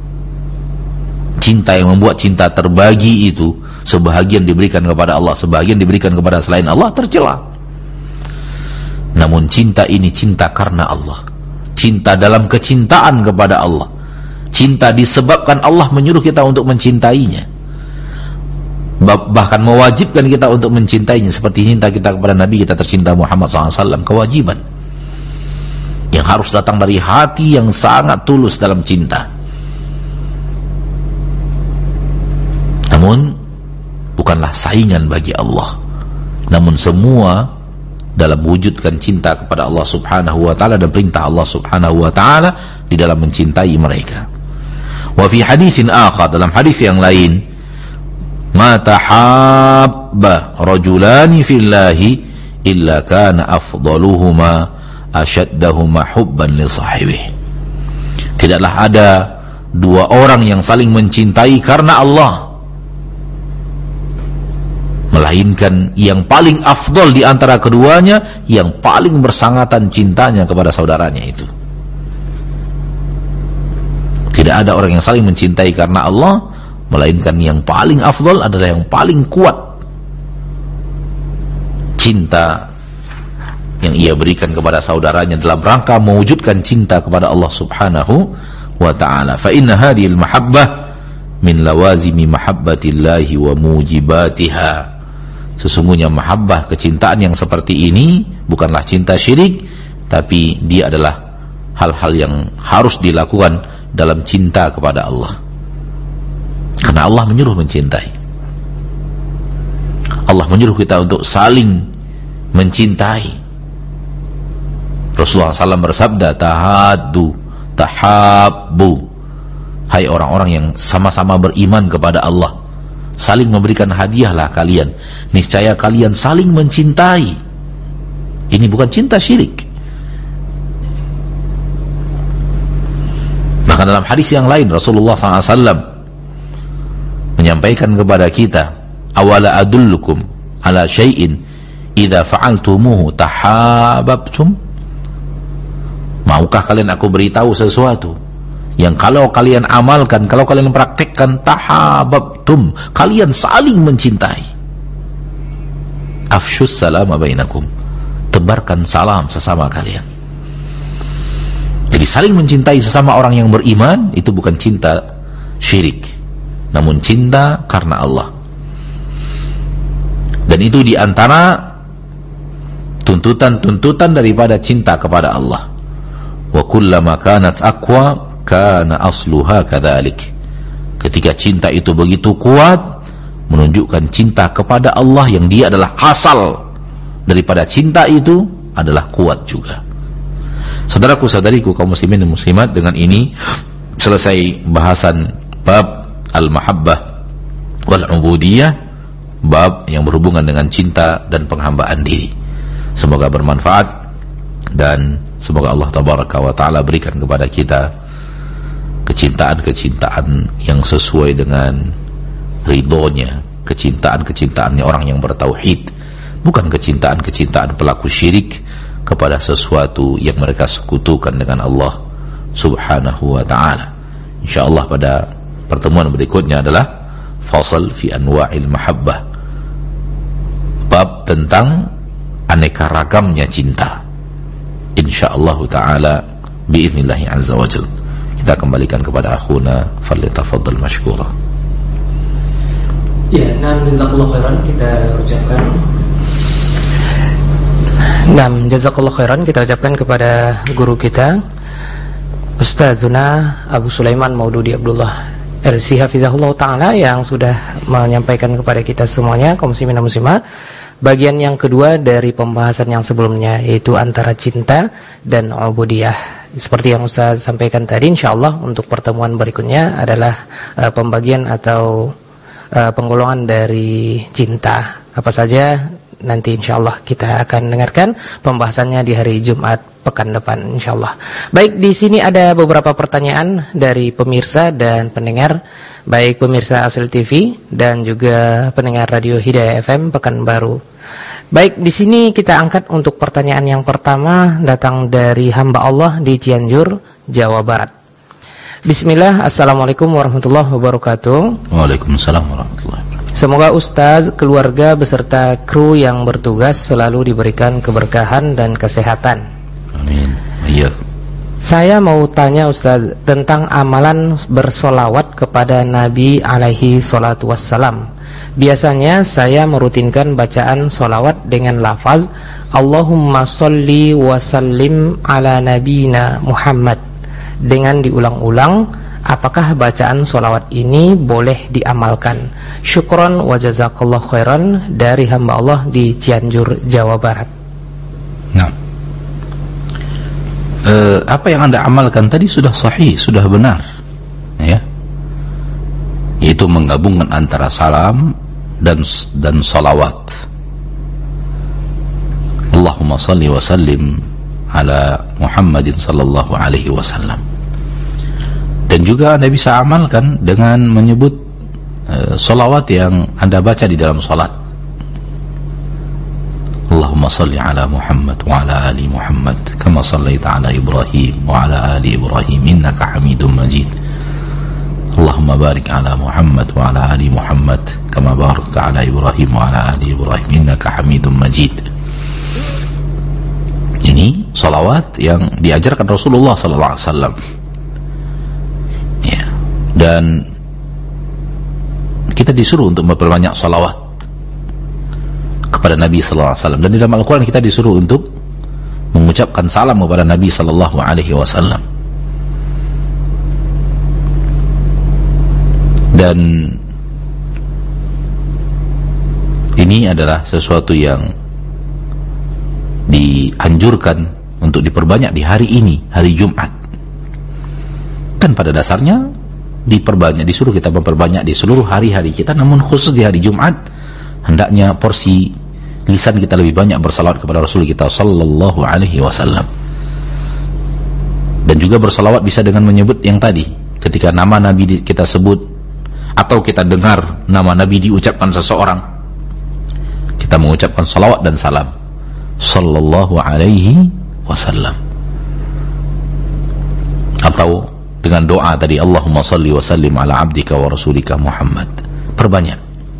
A: Cinta yang membuat cinta terbagi itu, sebahagian diberikan kepada Allah, sebahagian diberikan kepada selain Allah, tercela. Namun cinta ini cinta karena Allah, cinta dalam kecintaan kepada Allah, cinta disebabkan Allah menyuruh kita untuk mencintainya, bahkan mewajibkan kita untuk mencintainya, seperti cinta kita kepada Nabi kita tercinta Muhammad SAW, kewajiban yang harus datang dari hati yang sangat tulus dalam cinta. Namun bukanlah saingan bagi Allah, namun semua dalam wujudkan cinta kepada Allah subhanahu wa ta'ala dan perintah Allah subhanahu wa ta'ala di dalam mencintai mereka. Wa fi haditsin akhar, dalam hadis yang lain, ma tahabba rajulani fillahi illa kana afdaluhuma ashaddahuma hubban li sahibihi. Tidaklah ada dua orang yang saling mencintai karena Allah, melainkan yang paling afdol di antara keduanya yang paling bersangatan cintanya kepada saudaranya itu. Tidak ada orang yang saling mencintai karena Allah, melainkan yang paling afdol adalah yang paling kuat cinta yang ia berikan kepada saudaranya dalam rangka mewujudkan cinta kepada Allah Subhanahu wa ta'ala. Fa inna hadhil mahabbah min lawazimi mahabbatillahi wa mujibatiha. Sesungguhnya mahabbah, kecintaan yang seperti ini bukanlah cinta syirik, tapi dia adalah hal-hal yang harus dilakukan dalam cinta kepada Allah. Karena Allah menyuruh mencintai. Allah menyuruh kita untuk saling mencintai. Rasulullah SAW bersabda, tahaddu, tahabbu. Hai orang-orang yang sama-sama beriman kepada Allah, saling memberikan hadiahlah kalian, niscaya kalian saling mencintai. Ini bukan cinta syirik. Bahkan dalam hadis yang lain Rasulullah SAW menyampaikan kepada kita, awala adullukum ala syai'in idza fa'altumuhu tahabbtum. Maukah kalian aku beritahu sesuatu yang kalau kalian amalkan, kalau kalian praktekkan, tahabbtum, kalian saling mencintai. Afshus salama bainakum, tebarkan salam sesama kalian. Jadi saling mencintai sesama orang yang beriman itu bukan cinta syirik, namun cinta karena Allah. Dan itu diantara tuntutan-tuntutan daripada cinta kepada Allah. Wa kullama kanat aqwa kana asluha kadzalik. Ketika cinta itu begitu kuat, menunjukkan cinta kepada Allah yang dia adalah asal daripada cinta itu adalah kuat juga. Saudaraku, saudariku, kaum muslimin dan muslimat, dengan ini selesai bahasan bab al-mahabbah wal-ubudiyah, bab yang berhubungan dengan cinta dan penghambaan diri. Semoga bermanfaat dan semoga Allah tabaraka wa ta'ala berikan kepada kita kecintaan-kecintaan yang sesuai dengan ridhonya, kecintaan-kecintaannya orang yang bertauhid, bukan kecintaan-kecintaan pelaku syirik kepada sesuatu yang mereka sekutukan dengan Allah Subhanahu wa ta'ala. InsyaAllah pada pertemuan berikutnya adalah fasal fi anwa'il mahabbah, bab tentang aneka ragamnya cinta. InsyaAllah ta'ala bi'idhnillahi azza wa jalla. Kita kembalikan kepada akhuna, falyatafaddal mashkura.
B: Ya, jazakallahu khairan kita ucapkan. Jazakallahu khairan kita ucapkan kepada guru kita Ustazuna Abu Sulaiman Maududi Abdullah RC hafizahullah ta'ala yang sudah menyampaikan kepada kita semuanya kaum muslimin dan muslimah bagian yang kedua dari pembahasan yang sebelumnya, yaitu antara cinta dan ubudiyah. Seperti yang Ustaz sampaikan tadi, insyaallah untuk pertemuan berikutnya adalah pembagian atau penggolongan dari cinta. Apa saja nanti insyaallah kita akan dengarkan pembahasannya di hari Jumat pekan depan insyaallah. Baik, di sini ada beberapa pertanyaan dari pemirsa dan pendengar, baik pemirsa Asri TV dan juga pendengar Radio Hidayah FM Pekanbaru. Baik, di sini kita angkat untuk pertanyaan yang pertama, datang dari hamba Allah di Cianjur, Jawa Barat. Bismillah, assalamualaikum warahmatullahi wabarakatuh.
A: Waalaikumsalam warahmatullahi wabarakatuh.
B: Semoga Ustaz, keluarga beserta kru yang bertugas selalu diberikan keberkahan dan kesehatan.
A: Amin. Iya.
B: Saya mau tanya Ustaz tentang amalan bersolawat kepada Nabi alaihi salatu wassalam. Biasanya saya merutinkan bacaan solawat dengan lafaz Allahumma sholli wa sallim ala nabiyina Muhammad dengan diulang-ulang. Apakah bacaan solawat ini boleh diamalkan? Syukron wa jazakallahu khairan dari hamba Allah di Cianjur, Jawa Barat.
A: Nah, apa yang Anda amalkan tadi sudah sahih, sudah benar, ya. Yaitu menggabungkan antara salam dan salawat. Allahumma salli wa sallim ala Muhammadin sallallahu alaihi wasallam. Dan juga Anda bisa amalkan dengan menyebut salawat yang Anda baca di dalam salat. Allahumma salli ala Muhammad wa ala ali Muhammad kama sallaita ala Ibrahim wa ala ali Ibrahim innaka Hamidum Majid. Allahumma barik ala Muhammad wa ala ali Muhammad kama barakta ala Ibrahim wa ala ali Ibrahim innaka Hamidum Majid. Ini salawat yang diajarkan Rasulullah sallallahu alaihi wasallam. Ya. Dan kita disuruh untuk memperbanyak salawat kepada Nabi sallallahu alaihi wasallam, dan di dalam Al-Qur'an kita disuruh untuk mengucapkan salam kepada Nabi sallallahu alaihi wasallam. Dan ini adalah sesuatu yang dianjurkan untuk diperbanyak di hari ini, hari Jumat. Kan pada dasarnya diperbanyak, disuruh kita memperbanyak di seluruh hari-hari kita, namun khusus di hari Jumat hendaknya porsi lisan kita lebih banyak bersalawat kepada Rasul kita sallallahu alaihi wasallam. Dan juga bersalawat bisa dengan menyebut yang tadi, ketika nama Nabi kita sebut atau kita dengar nama Nabi diucapkan seseorang, kita mengucapkan salawat dan salam sallallahu alaihi wasallam. Atau dengan doa tadi, Allahumma salli wa sallim ala abdika wa rasulika Muhammad. Perbanyak.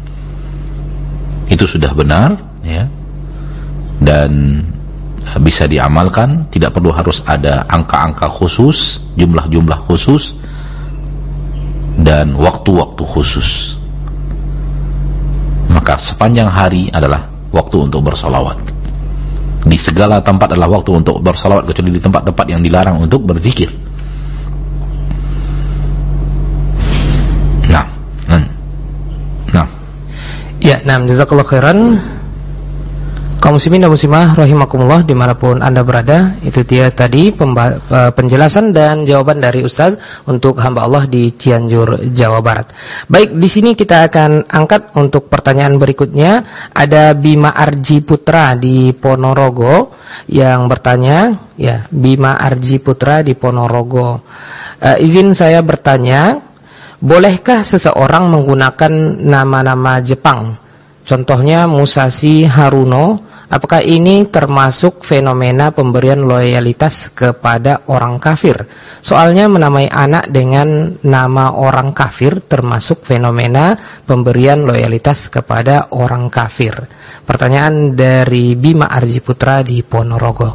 A: Itu sudah benar, ya. Dan bisa diamalkan, tidak perlu harus ada angka-angka khusus, jumlah-jumlah khusus, dan waktu-waktu khusus. Maka sepanjang hari adalah waktu untuk bersalawat. Di segala tempat adalah waktu untuk bersalawat, kecuali di tempat-tempat yang dilarang untuk berzikir.
B: Jazakallahu khairan. Kaum muslimin dan muslimah rahimakumullah dimanapun Anda berada, itu dia tadi penjelasan dan jawaban dari Ustaz untuk hamba Allah di Cianjur, Jawa Barat. Baik, di sini kita akan angkat untuk pertanyaan berikutnya. Ada Bima Arji Putra di Ponorogo yang bertanya, ya, Bima Arji Putra di Ponorogo. Izin saya bertanya, bolehkah seseorang menggunakan nama-nama Jepang? Contohnya Musashi Haruno. Apakah ini termasuk fenomena pemberian loyalitas kepada orang kafir? Soalnya menamai anak dengan nama orang kafir termasuk fenomena pemberian loyalitas kepada orang kafir. Pertanyaan dari Bima Arji Putra di Ponorogo.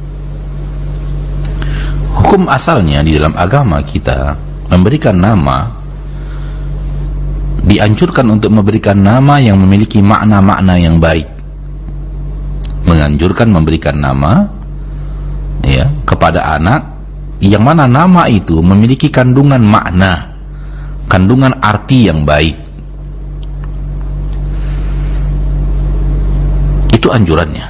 A: Hukum asalnya di dalam agama kita, memberikan nama, dianjurkan untuk memberikan nama yang memiliki makna-makna yang baik. Menganjurkan memberikan nama, ya, kepada anak yang mana nama itu memiliki kandungan makna, kandungan arti yang baik. Itu anjurannya.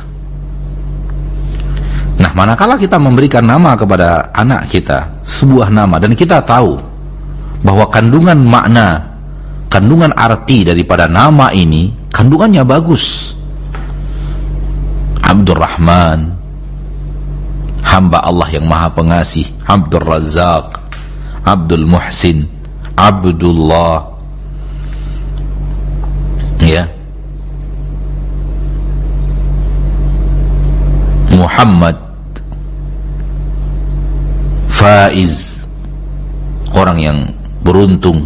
A: Nah, manakala kita memberikan nama kepada anak kita, sebuah nama, dan kita tahu bahwa kandungan makna, kandungan arti daripada nama ini, kandungannya bagus. Abdul Rahman, hamba Allah yang maha pengasih. Abdul Razak, Abdul Muhsin, Abdullah, ya, Muhammad, Faiz, orang yang beruntung.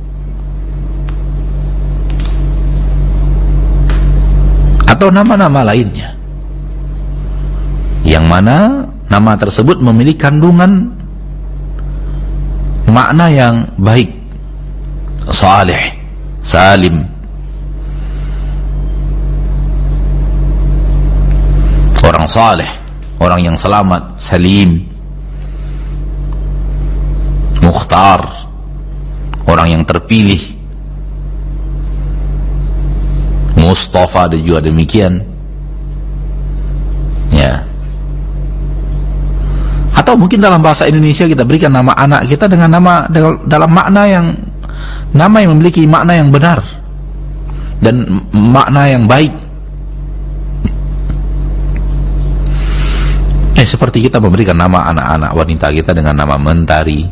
A: Atau nama-nama lainnya, yang mana nama tersebut memiliki kandungan makna yang baik. Saleh, Salim, orang saleh, orang yang selamat. Salim, Mukhtar, orang yang terpilih. Mustafa dan juga demikian, ya. Atau mungkin dalam bahasa Indonesia kita berikan nama anak kita dengan nama dalam makna yang, nama yang memiliki makna yang benar dan makna yang baik. seperti kita memberikan nama anak-anak wanita kita dengan nama Mentari.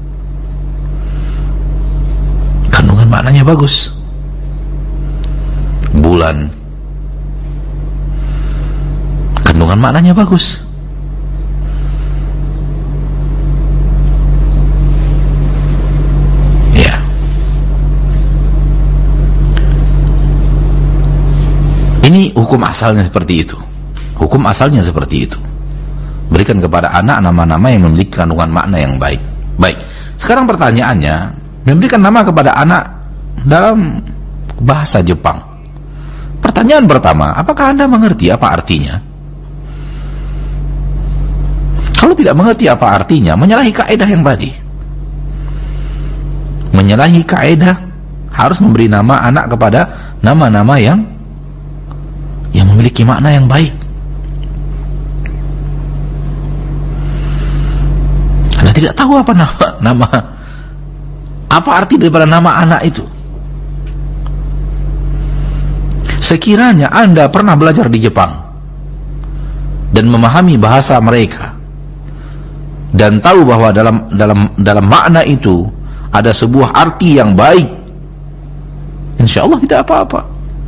A: Kandungan maknanya bagus. Bulan, kandungan maknanya bagus. Ya. Ini hukum asalnya seperti itu. Hukum asalnya seperti itu. Berikan kepada anak nama-nama yang memiliki kandungan makna yang baik. Baik. Sekarang pertanyaannya, memberikan nama kepada anak dalam bahasa Jepang. Pertanyaan pertama, apakah Anda mengerti apa artinya? Kalau tidak mengerti apa artinya, menyalahi kaidah yang tadi. Menyalahi kaidah, harus memberi nama anak kepada nama-nama yang memiliki makna yang baik. Anda tidak tahu apa nama apa arti daripada nama anak itu. Sekiranya Anda pernah belajar di Jepang dan memahami bahasa mereka dan tahu bahwa dalam makna itu ada sebuah arti yang baik, insya Allah tidak apa-apa.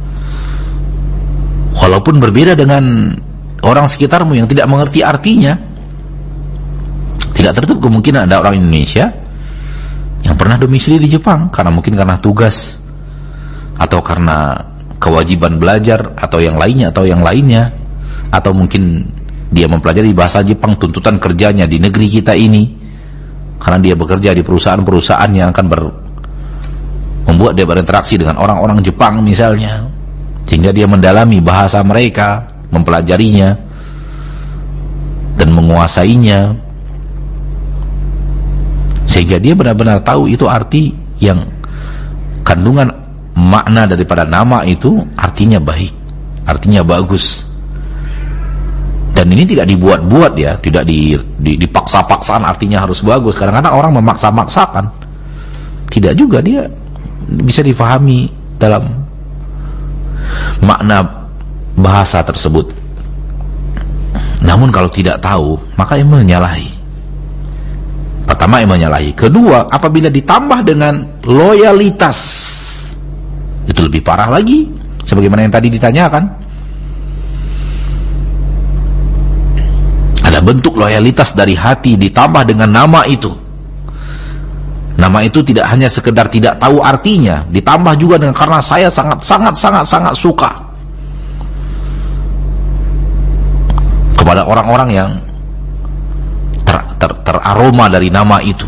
A: Walaupun berbeda dengan orang sekitarmu yang tidak mengerti artinya, tidak tertutup kemungkinan ada orang Indonesia yang pernah domisili di Jepang karena tugas atau karena kewajiban belajar atau yang lainnya, atau mungkin dia mempelajari bahasa Jepang, tuntutan kerjanya di negeri kita ini karena dia bekerja di perusahaan-perusahaan yang akan membuat dia berinteraksi dengan orang-orang Jepang misalnya, sehingga dia mendalami bahasa mereka, mempelajarinya dan menguasainya, sehingga dia benar-benar tahu itu arti yang kandungan makna daripada nama itu artinya baik, artinya bagus. Dan ini tidak dibuat-buat ya, tidak dipaksa-paksaan artinya harus bagus. Kadang-kadang orang memaksa-maksakan. Tidak juga, dia bisa difahami dalam makna bahasa tersebut. Namun kalau tidak tahu, maka yang menyalahi. Pertama, yang menyalahi. Kedua, apabila ditambah dengan loyalitas, itu lebih parah lagi, sebagaimana yang tadi ditanyakan. Ada bentuk loyalitas dari hati ditambah dengan nama itu. Nama itu tidak hanya sekedar tidak tahu artinya, ditambah juga dengan karena saya sangat suka kepada orang-orang yang teraroma dari nama itu.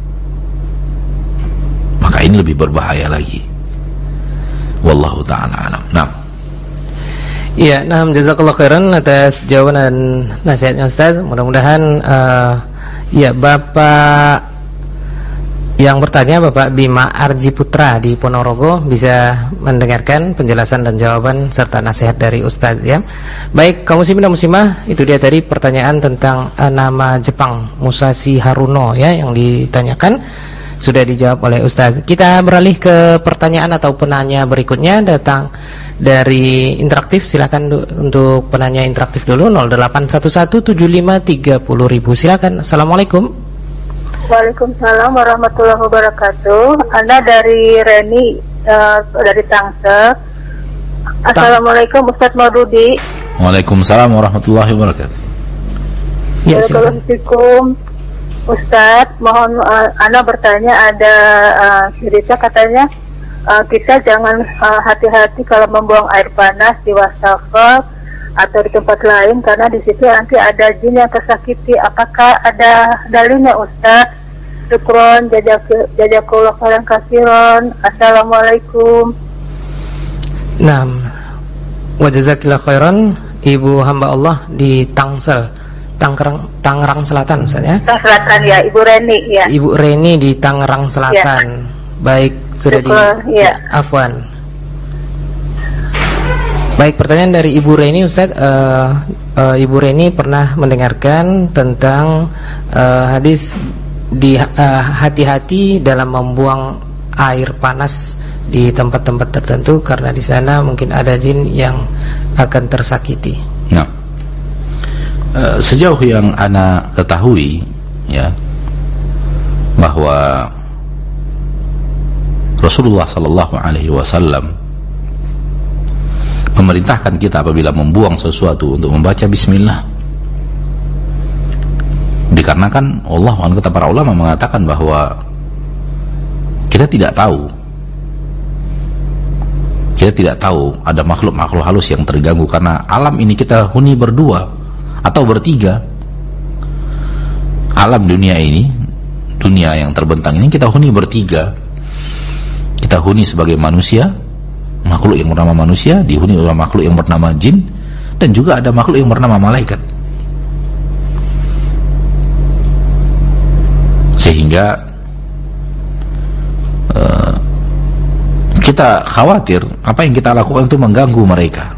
A: Maka ini lebih berbahaya lagi. Wallahu ta'ala alam. Nah.
B: Iya, jazakallahu khairan atas jawaban dan nasihatnya Ustaz. Mudah-mudahan ya Bapak yang bertanya, Bapak Bima Arji Putra di Ponorogo, bisa mendengarkan penjelasan dan jawaban serta nasihat dari Ustaz ya. Baik, kaum muslimin dan muslimah, itu dia tadi pertanyaan tentang nama Jepang Musashi Haruno ya yang ditanyakan. Sudah dijawab oleh Ustaz. Kita beralih ke pertanyaan atau penanya berikutnya, datang dari interaktif. Silakan untuk penanya interaktif dulu, 08117530.000. Silakan. Assalamualaikum.
C: Waalaikumsalam warahmatullahi wabarakatuh. Anda dari Reni dari Tangsel. Assalamualaikum Ustaz Maududi.
A: Waalaikumsalam warahmatullahi wabarakatuh.
B: Ya, silakan.
C: Waalaikumsalam Ustadz, mohon Anda bertanya, ada cerita katanya kita jangan hati-hati kalau membuang air panas di wastafel atau di tempat lain karena di situ nanti ada jin yang tersakiti. Apakah ada dalilnya Ustadz? Syukron, jazakallahu khairan katsiran. Assalamualaikum.
B: Naam. Wa jazakillahu khairan, Ibu hamba Allah di Tangsel, Tangerang Selatan, Ustaz ya. Tangerang
C: Selatan ya, Ibu Reni ya.
B: Ibu Reni di Tangerang Selatan. Ya. Baik, sudah
C: ya.
B: Afwan. Baik, pertanyaan dari Ibu Reni, Ustaz. Ibu Reni pernah mendengarkan tentang hadis di hati-hati dalam membuang air panas di tempat-tempat tertentu karena di sana mungkin ada jin yang akan tersakiti.
A: Nah. Sejauh yang ana ketahui, ya, bahwa Rasulullah sallallahu alaihi wasallam memerintahkan kita apabila membuang sesuatu untuk membaca bismillah. Dikarenakan Allah, kata para ulama mengatakan bahwa kita tidak tahu ada makhluk-makhluk halus yang terganggu, karena alam ini kita huni berdua atau bertiga. Alam dunia ini, dunia yang terbentang ini kita huni bertiga. Kita huni sebagai manusia, makhluk yang bernama manusia, dihuni oleh makhluk yang bernama jin, dan juga ada makhluk yang bernama malaikat. Sehingga kita khawatir apa yang kita lakukan itu mengganggu mereka.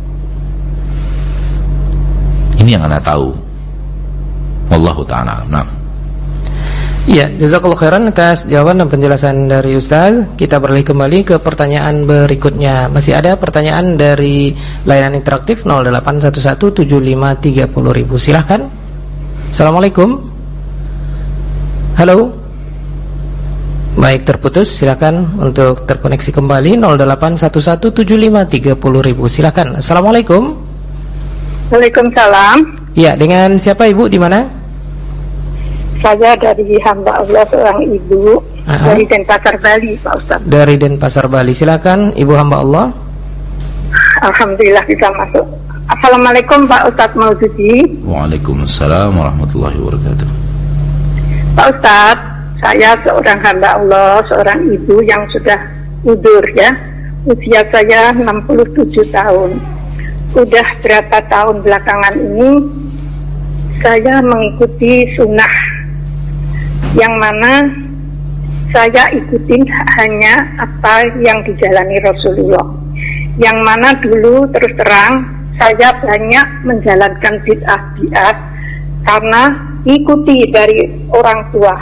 A: Ini yang anda tahu. Wallahu ta'ala. Nah.
B: Ya, jazakallahu khairan atas jawaban dan penjelasan dari Ustaz. Kita beralih kembali ke pertanyaan berikutnya. Masih ada pertanyaan dari layanan interaktif 08117530.000. Silahkan. Assalamualaikum. Halo. Baik, terputus. Silakan untuk terkoneksi kembali 08117530.000. Silakan. Assalamualaikum.
C: Waalaikumsalam.
B: Ya, dengan siapa Ibu, di mana?
C: Saya dari hamba Allah, seorang ibu dari Denpasar, Bali, Pak Ustaz.
B: Dari Denpasar, Bali. Silakan Ibu hamba Allah.
C: Alhamdulillah bisa masuk. Assalamualaikum Pak Ustaz Maududi.
A: Waalaikumsalam warahmatullahi wabarakatuh.
C: Pak Ustaz, saya seorang hamba Allah, seorang ibu yang sudah udur, ya. Usia saya 67 tahun. Udah berapa tahun belakangan ini saya mengikuti sunnah, yang mana saya ikutin hanya apa yang dijalani Rasulullah. Yang mana dulu terus terang saya banyak menjalankan bid'ah karena ikuti dari orang tua.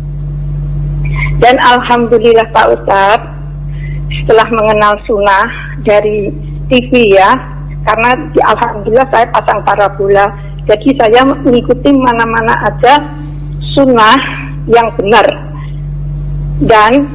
C: Dan alhamdulillah Pak Ustadz, setelah mengenal sunnah dari TV, ya, karena alhamdulillah saya pasang parabola, jadi saya mengikuti mana-mana aja sunnah yang benar. Dan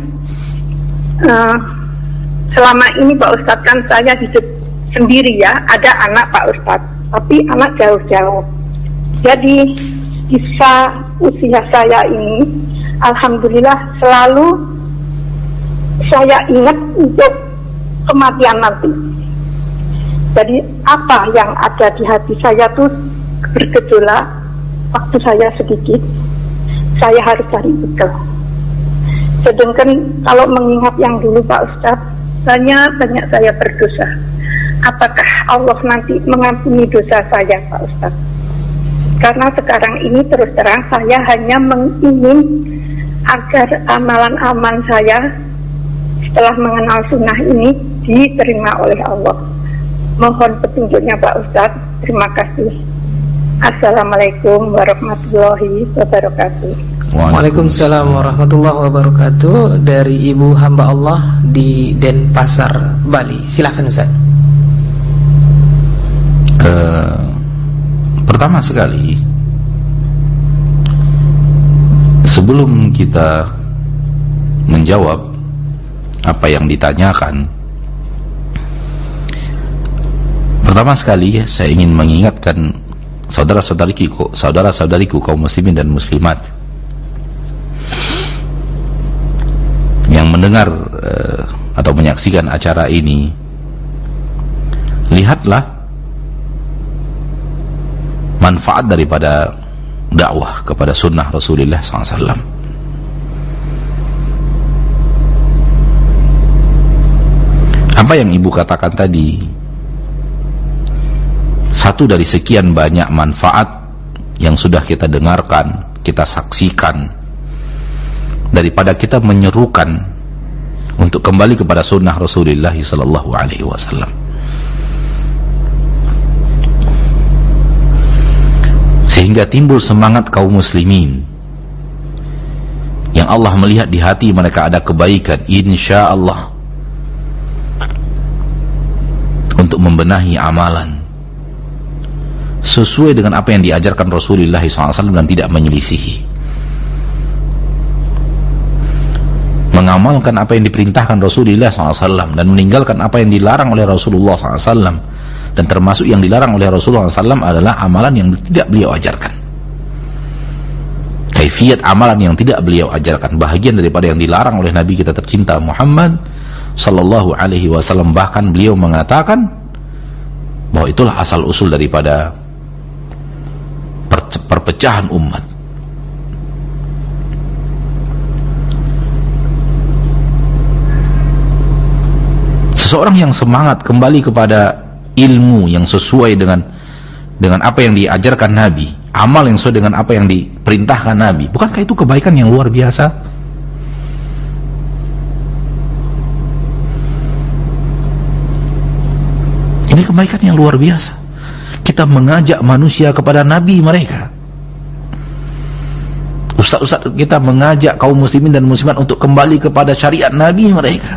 C: selama ini Pak Ustadz, kan saya hidup sendiri, ya, ada anak Pak Ustadz, tapi anak jauh-jauh. Jadi kisah usia saya ini alhamdulillah selalu saya ingat untuk kematian nanti. Jadi apa yang ada di hati saya tuh bergejolak. Waktu saya sedikit, saya harus cari bekal. Sedangkan kalau mengingat yang dulu Pak Ustadz, banyak saya berdosa. Apakah Allah nanti mengampuni dosa saya Pak Ustadz? Karena sekarang ini terus terang saya hanya mengingin agar amalan-amalan saya setelah mengenal sunnah ini diterima oleh Allah. Mohon petunjuknya Pak Ustadz. Terima kasih. Assalamualaikum warahmatullahi wabarakatuh.
B: Waalaikumsalam warahmatullahi wabarakatuh. Dari Ibu hamba Allah di Denpasar, Bali. Silakan Ustaz.
A: Pertama sekali, sebelum kita menjawab apa yang ditanyakan, pertama sekali saya ingin mengingatkan saudara-saudariku kaum muslimin dan muslimat yang mendengar atau menyaksikan acara ini. Lihatlah manfaat daripada dakwah kepada sunnah Rasulullah SAW. Apa yang ibu katakan tadi satu dari sekian banyak manfaat yang sudah kita dengarkan, kita saksikan, daripada kita menyerukan untuk kembali kepada sunnah Rasulullah SAW. Sehingga timbul semangat kaum muslimin yang Allah melihat di hati mereka ada kebaikan, insya Allah, untuk membenahi amalan, sesuai dengan apa yang diajarkan Rasulullah SAW dan tidak menyelisihi, mengamalkan apa yang diperintahkan Rasulullah SAW dan meninggalkan apa yang dilarang oleh Rasulullah SAW. Dan termasuk yang dilarang oleh Rasulullah SAW adalah amalan yang tidak beliau ajarkan, kaifiyat amalan yang tidak beliau ajarkan, bahagian daripada yang dilarang oleh Nabi kita tercinta Muhammad sallallahu alaihi wasallam. Bahkan beliau mengatakan bahwa itulah asal usul daripada perpecahan umat. Seseorang yang semangat kembali kepada ilmu yang sesuai dengan apa yang diajarkan Nabi, amal yang sesuai dengan apa yang diperintahkan Nabi, bukankah itu kebaikan yang luar biasa? Ini kebaikan yang luar biasa. Kita mengajak manusia kepada Nabi mereka. Ustaz-ustaz kita mengajak kaum muslimin dan muslimat untuk kembali kepada syariat Nabi mereka.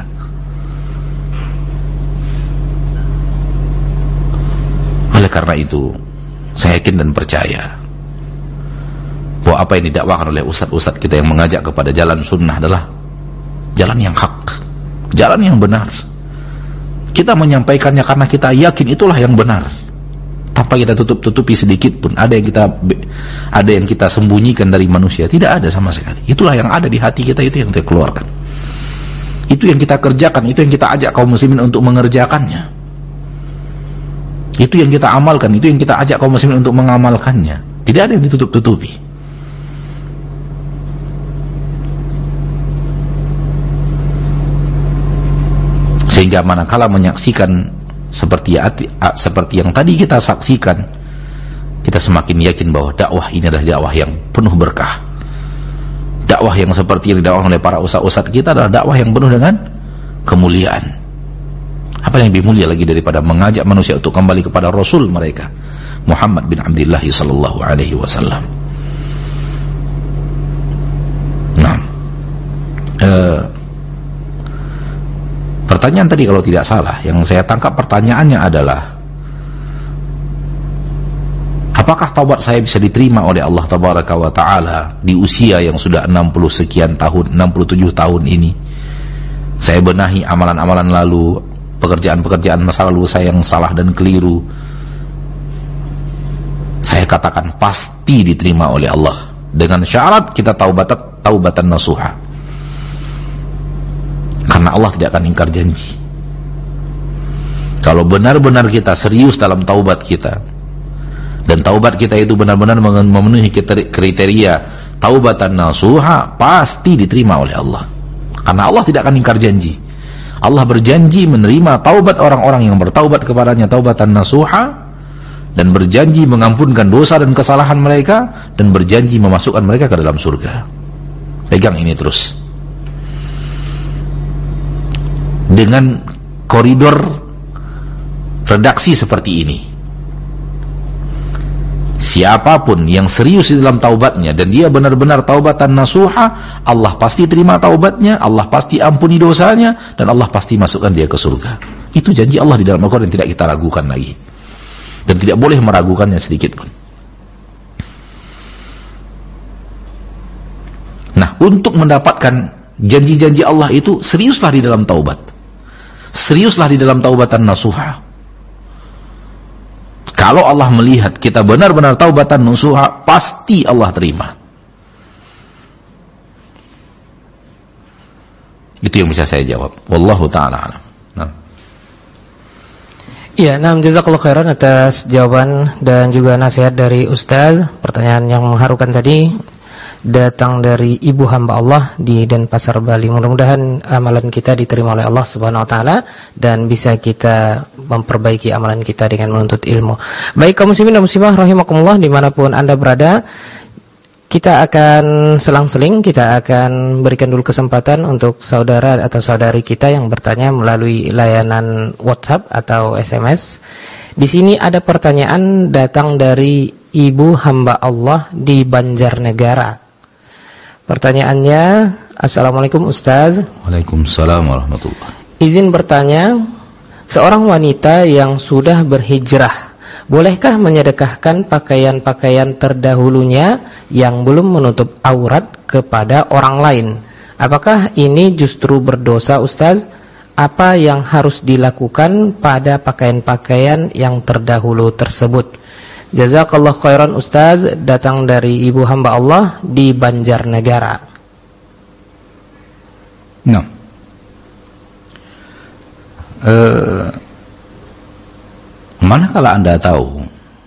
A: Oleh karena itu, saya yakin dan percaya bahwa apa yang didakwakan oleh ustaz-ustaz kita yang mengajak kepada jalan sunnah adalah jalan yang hak, jalan yang benar. Kita menyampaikannya karena kita yakin itulah yang benar, tanpa kita tutup-tutupi sedikit pun. Ada yang kita sembunyikan dari manusia, tidak ada sama sekali. Itulah yang ada di hati kita, itu yang kita keluarkan, itu yang kita kerjakan, itu yang kita ajak kaum muslimin untuk mengerjakannya. Itu yang kita amalkan, itu yang kita ajak kaum muslimin untuk mengamalkannya. Tidak ada yang ditutup-tutupi. Sehingga manakala menyaksikan seperti yang tadi kita saksikan, kita semakin yakin bahwa dakwah ini adalah dakwah yang penuh berkah. Dakwah yang seperti yang didakwakan oleh para ustaz-ustaz kita adalah dakwah yang penuh dengan kemuliaan. Apa yang lebih mulia lagi daripada mengajak manusia untuk kembali kepada Rasul mereka, Muhammad bin Abdullah sallallahu alaihi wasallam. Nah, pertanyaan tadi kalau tidak salah, yang saya tangkap pertanyaannya adalah, apakah taubat saya bisa diterima oleh Allah tabaraka wa taala di usia yang sudah 60 sekian tahun, 67 tahun ini? Saya benahi amalan-amalan lalu, pekerjaan-pekerjaan masa lalu saya yang salah dan keliru. Saya katakan pasti diterima oleh Allah, dengan syarat kita taubatan nasuha. Karena Allah tidak akan ingkar janji. Kalau benar-benar kita serius dalam taubat kita, dan taubat kita itu benar-benar memenuhi kriteria taubatan nasuha, pasti diterima oleh Allah. Karena Allah tidak akan ingkar janji. Allah berjanji menerima taubat orang-orang yang bertaubat kepadanya taubatan nasuha, dan berjanji mengampunkan dosa dan kesalahan mereka, dan berjanji memasukkan mereka ke dalam surga. Pegang ini terus. Dengan koridor redaksi seperti ini, siapapun yang serius di dalam taubatnya dan dia benar-benar taubatan nasuha, Allah pasti terima taubatnya, Allah pasti ampuni dosanya, dan Allah pasti masukkan dia ke surga. Itu janji Allah di dalam Al-Quran yang tidak kita ragukan lagi, dan tidak boleh meragukannya sedikit pun. Nah, untuk mendapatkan janji-janji Allah itu, seriuslah di dalam taubat, seriuslah di dalam taubatan nasuha. Kalau Allah melihat kita benar-benar taubatan nasuha, pasti Allah terima. Itu yang bisa saya jawab. Wallahu ta'ala alam.
B: Ya, jazakallahu khairan atas jawaban dan juga nasihat dari Ustaz. Pertanyaan yang mengharukan tadi datang dari ibu hamba Allah di Denpasar, Bali. Mudah-mudahan amalan kita diterima oleh Allah Subhanahu wa taala dan bisa kita memperbaiki amalan kita dengan menuntut ilmu. Baik kaum muslimin dan muslimah rahimakumullah, dimanapun Anda berada, kita akan selang-seling, kita akan berikan dulu kesempatan untuk saudara atau saudari kita yang bertanya melalui layanan WhatsApp atau SMS. Di sini ada pertanyaan datang dari ibu hamba Allah di Banjarnegara. Pertanyaannya, Assalamualaikum Ustaz.
A: Waalaikumsalam warahmatullahi.
B: Izin bertanya, seorang wanita yang sudah berhijrah Bolehkah menyedekahkan pakaian-pakaian terdahulunya yang belum menutup aurat kepada orang lain? Apakah ini justru berdosa, Ustaz? Apa yang harus dilakukan pada pakaian-pakaian yang terdahulu tersebut? Jazakallah khairan Ustaz, datang dari ibu hamba Allah di Banjarnegara.
A: Nah, manakala Anda tahu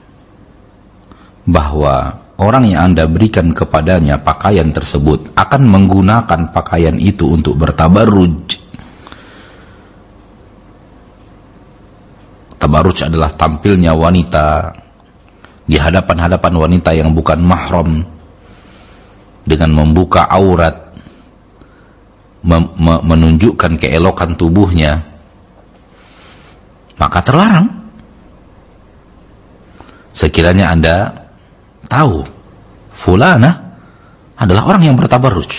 A: bahwa orang yang Anda berikan kepadanya pakaian tersebut akan menggunakan pakaian itu untuk bertabarruj. Tabarruj adalah tampilnya wanita di hadapan-hadapan wanita yang bukan mahram dengan membuka aurat, menunjukkan keelokan tubuhnya, maka terlarang. Sekiranya Anda tahu fulana adalah orang yang bertabarruj,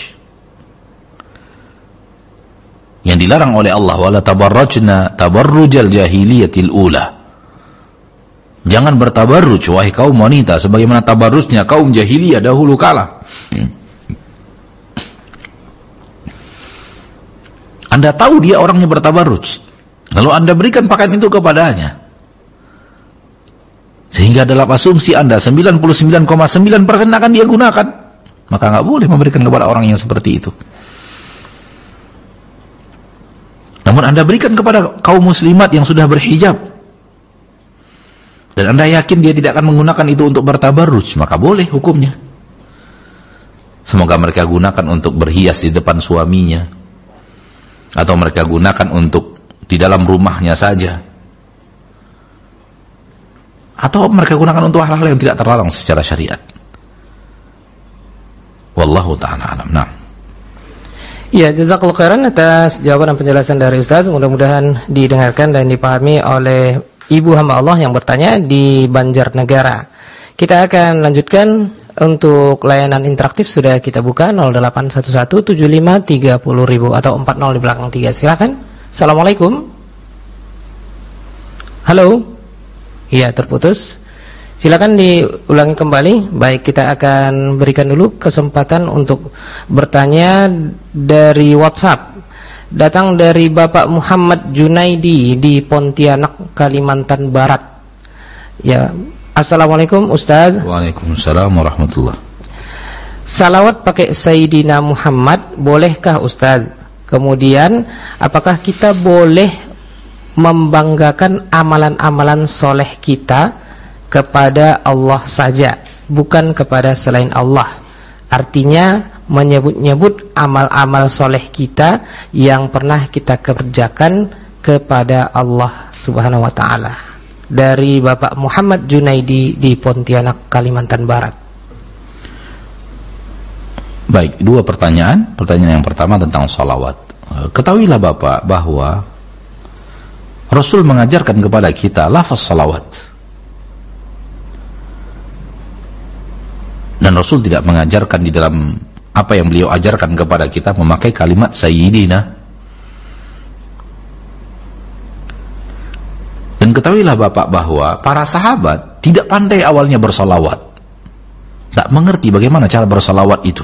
A: yang dilarang oleh Allah, wala tabarrajna tabarrujal jahiliyatil ula. Jangan bertabarruj wahai kaum wanita sebagaimana tabarrujnya kaum jahiliyah dahulu kala. Anda tahu dia orangnya bertabarruj, lalu Anda berikan pakaian itu kepadanya, sehingga dalam asumsi Anda 99,9% akan dia gunakan, maka nggak boleh memberikan kepada orang yang seperti itu. Namun Anda berikan kepada kaum muslimat yang sudah berhijab, dan Anda yakin dia tidak akan menggunakan itu untuk bertabarruj, maka boleh hukumnya. Semoga mereka gunakan untuk berhias di depan suaminya, atau mereka gunakan untuk di dalam rumahnya saja, atau mereka gunakan untuk hal-hal yang tidak terlarang secara syariat. Wallahu ta'ala alam. Nah,
B: ya, jazakallahu khairan atas jawaban dan penjelasan dari Ustaz. Mudah-mudahan didengarkan dan dipahami oleh ibu hamba Allah yang bertanya di Banjarnegara. Kita akan lanjutkan. Untuk layanan interaktif sudah kita buka 08117530.000 atau 40 di belakang 3. Silakan. Assalamualaikum. Halo. Iya, terputus. Silakan diulangi kembali. Baik, kita akan berikan dulu kesempatan untuk bertanya dari WhatsApp. Datang dari Bapak Muhammad Junaidi di Pontianak, Kalimantan Barat. Ya. Assalamualaikum Ustaz.
A: Waalaikumsalam warahmatullah.
B: Salawat pakai Sayyidina Muhammad bolehkah Ustaz? Kemudian apakah kita boleh membanggakan amalan-amalan soleh kita kepada Allah saja, bukan kepada selain Allah? Artinya menyebut-nyebut amal-amal soleh kita yang pernah kita kerjakan kepada Allah Subhanahu wa ta'ala. Dari Bapak Muhammad Junaidi di Pontianak, Kalimantan Barat.
A: Baik, dua pertanyaan. Pertanyaan yang pertama tentang salawat. Ketahuilah Bapak bahwa Rasul mengajarkan kepada kita lafaz salawat, dan Rasul tidak mengajarkan di dalam apa yang beliau ajarkan kepada kita memakai kalimat Sayyidina. Dan ketahuilah Bapak bahwa para sahabat tidak pandai awalnya bersolawat, tak mengerti bagaimana cara bersolawat itu,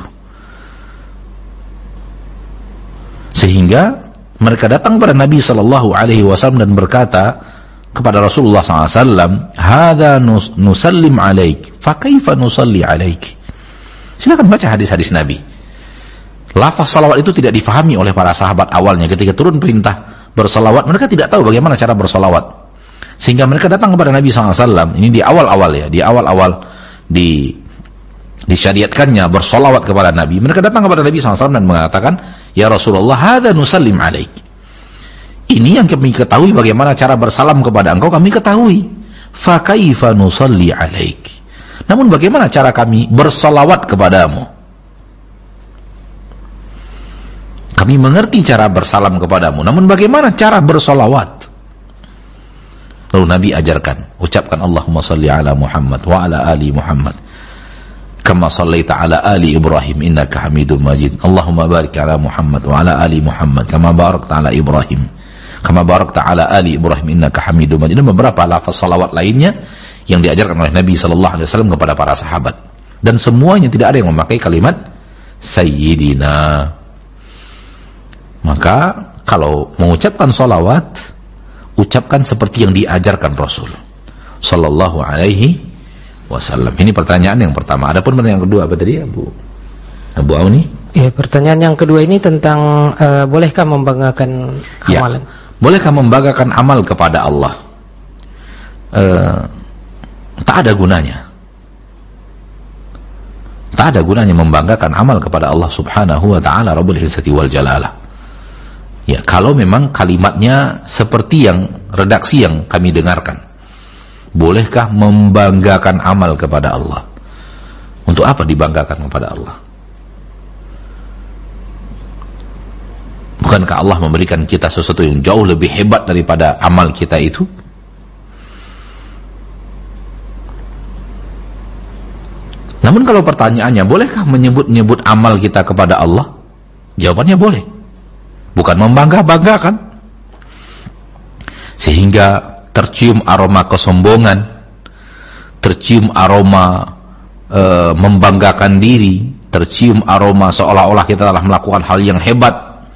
A: sehingga mereka datang kepada Nabi SAW dan berkata kepada Rasulullah SAW, "Hadza nusallim alaik, fa kaifa nusalli alaik?" Silakan baca hadis-hadis Nabi. Lafaz salawat itu tidak difahami oleh para sahabat awalnya. Ketika turun perintah bersolawat, mereka tidak tahu bagaimana cara bersolawat. Sehingga mereka datang kepada Nabi SAW. Ini di awal-awal ya, di awal-awal disyariatkannya bersolawat kepada Nabi. Mereka datang kepada Nabi SAW dan mengatakan, "Ya Rasulullah, hadza nusallim alaik." Ini yang kami ketahui bagaimana cara bersalam kepada engkau, kami ketahui. Fa kaifa nusalli alaik? Namun bagaimana cara kami bersolawat kepadamu? Kami mengerti cara bersalam kepadamu, namun bagaimana cara bersolawat? Lalu Nabi ajarkan, ucapkan Allahumma salli ala Muhammad wa ala ali Muhammad kama sallaita ala ali Ibrahim innaka Hamidum Majid. Allahumma barik ala Muhammad wa ala ali Muhammad kama barakta ala Ibrahim kama barakta ala ali Ibrahim innaka Hamidum Majid. Dan beberapa lafaz salawat lainnya yang diajarkan oleh Nabi SAW kepada para sahabat. Dan semuanya tidak ada yang memakai kalimat Sayyidina. Maka kalau mengucapkan salawat, ucapkan seperti yang diajarkan Rasul Sallallahu Alaihi Wasallam. Ini pertanyaan yang pertama. Adapun pertanyaan yang kedua apa tadi, Abu Auni?
B: Ya, pertanyaan yang kedua ini tentang bolehkah membanggakan amalan?
A: Ya, bolehkah membanggakan amal kepada Allah? Tak ada gunanya. Tak ada gunanya membanggakan amal kepada Allah Subhanahu wa ta'ala Rabbul Izzati wal Jalalah. Ya, kalau memang kalimatnya seperti yang redaksi yang kami dengarkan. Bolehkah membanggakan amal kepada Allah? Untuk apa dibanggakan kepada Allah? Bukankah Allah memberikan kita sesuatu yang jauh lebih hebat daripada amal kita itu? Namun kalau pertanyaannya, bolehkah menyebut-nyebut amal kita kepada Allah? Jawabannya boleh. Bukan membangga-banggakan. Sehingga tercium aroma kesombongan, tercium aroma membanggakan diri, tercium aroma seolah-olah kita telah melakukan hal yang hebat.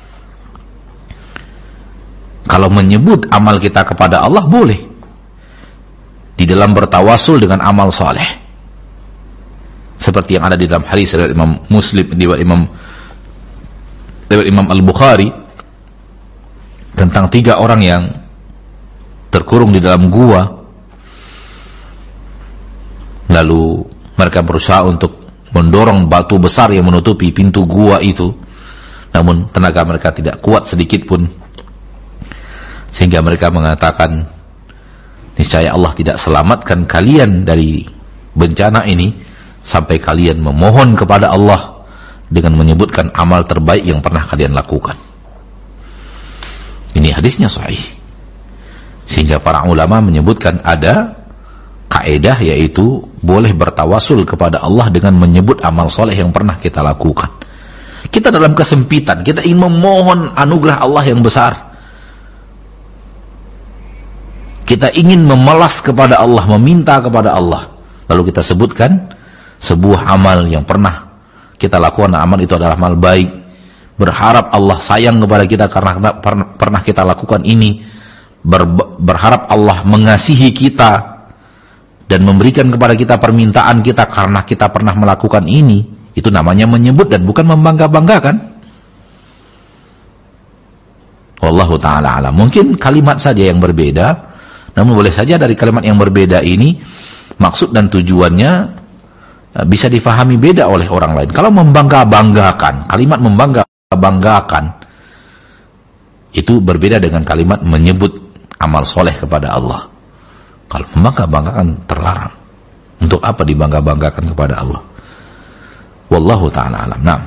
A: Kalau menyebut amal kita kepada Allah, boleh. Di dalam bertawasul dengan amal soleh. Seperti yang ada di dalam hadis dari Imam Muslim, dari Imam Al-Bukhari, tentang 3 orang yang terkurung di dalam gua. Lalu mereka berusaha untuk mendorong batu besar yang menutupi pintu gua itu. Namun tenaga mereka tidak kuat sedikit pun. Sehingga mereka mengatakan, niscaya Allah tidak selamatkan kalian dari bencana ini sampai kalian memohon kepada Allah dengan menyebutkan amal terbaik yang pernah kalian lakukan. Ini hadisnya sahih. Sehingga para ulama menyebutkan ada kaidah, yaitu boleh bertawasul kepada Allah dengan menyebut amal soleh yang pernah kita lakukan. Kita dalam kesempitan, kita ingin memohon anugerah Allah yang besar. Kita ingin memelas kepada Allah, meminta kepada Allah. Lalu kita sebutkan sebuah amal yang pernah kita lakukan, amal itu adalah amal baik, berharap Allah sayang kepada kita karena pernah kita lakukan ini, berharap Allah mengasihi kita dan memberikan kepada kita permintaan kita karena kita pernah melakukan ini. Itu namanya menyebut dan bukan membangga-banggakan. Wallahu ta'ala alam. Mungkin kalimat saja yang berbeda, namun boleh saja dari kalimat yang berbeda ini maksud dan tujuannya bisa difahami beda oleh orang lain. Kalau membangga-banggakan, kalimat membangga-banggakan itu berbeda dengan kalimat menyebut amal soleh kepada Allah. Kalau membangga-banggakan terlarang. Untuk apa dibangga-banggakan kepada Allah? Wallahu ta'ala alam. Nah.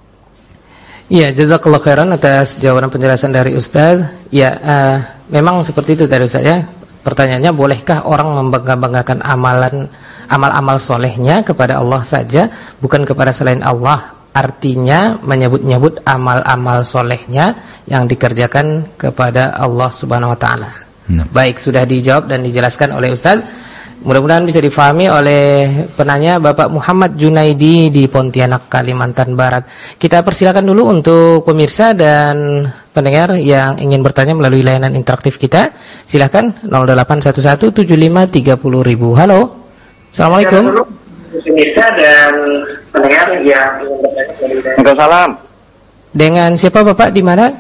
B: Ya, jazakallahu khairan atas jawaban penjelasan dari Ustaz. Ya, memang seperti itu tadi Ustaz ya. Pertanyaannya, bolehkah orang membangga-banggakan amal-amal solehnya kepada Allah saja, bukan kepada selain Allah? Artinya menyebut-nyebut amal-amal solehnya yang dikerjakan kepada Allah Subhanahu Wa Taala. Baik, sudah dijawab dan dijelaskan oleh Ustaz. Mudah-mudahan bisa difahami oleh penanya Bapak Muhammad Junaidi di Pontianak, Kalimantan Barat. Kita persilakan dulu untuk pemirsa dan pendengar yang ingin bertanya melalui layanan interaktif kita. Silakan 08117530.000. Halo. Assalamualaikum.
D: Pemirsa dan pendengar yang ingin bertanya melalui layanan. Waalaikumsalam.
B: Dengan siapa Bapak, di mana?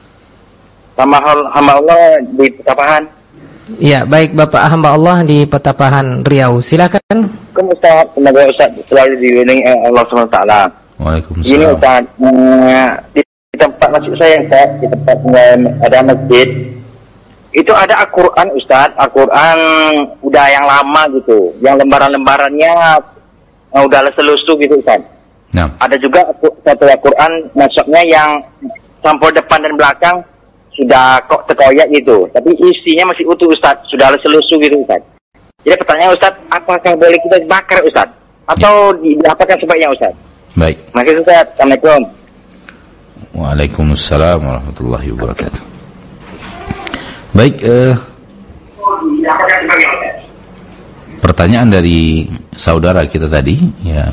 D: Sama hamba Allah di Petapahan.
B: Ya, baik Bapak hamba Allah di Petapahan, Riau. Silakan.
D: Ustaz, semoga Ustaz selalu diiringi Allah SWT.
A: Waalaikumsalam.
D: Ini Ustaz, di tempat masjid saya Ustaz, di tempat ada masjid, itu ada Al-Quran Ustaz, Al-Quran udah yang lama gitu, yang lembaran-lembarannya udah lesu-lesu gitu Ustaz.
A: Nah.
D: Ada juga satu Al-Quran masuknya yang sampul depan dan belakang sudah kok terkoyak gitu, tapi isinya masih utuh Ustaz, sudah lesu-lesu gitu Ustaz. Jadi pertanyaan Ustaz, apakah boleh kita bakar Ustaz? Atau diapakan sebaiknya Ustaz?
A: Baik.
D: Terima kasih Ustaz. Assalamualaikum.
A: Waalaikumsalam warahmatullahi wabarakatuh. Baik, Pertanyaan dari saudara kita tadi,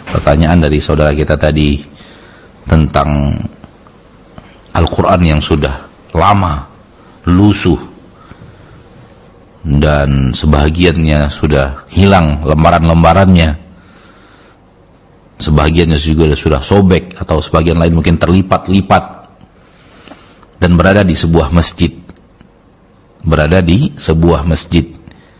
A: tentang Al-Quran yang sudah lama, lusuh, dan sebahagiannya sudah hilang lembaran-lembarannya, sebahagiannya juga sudah sobek, atau sebagian lain mungkin terlipat-lipat, dan berada di sebuah masjid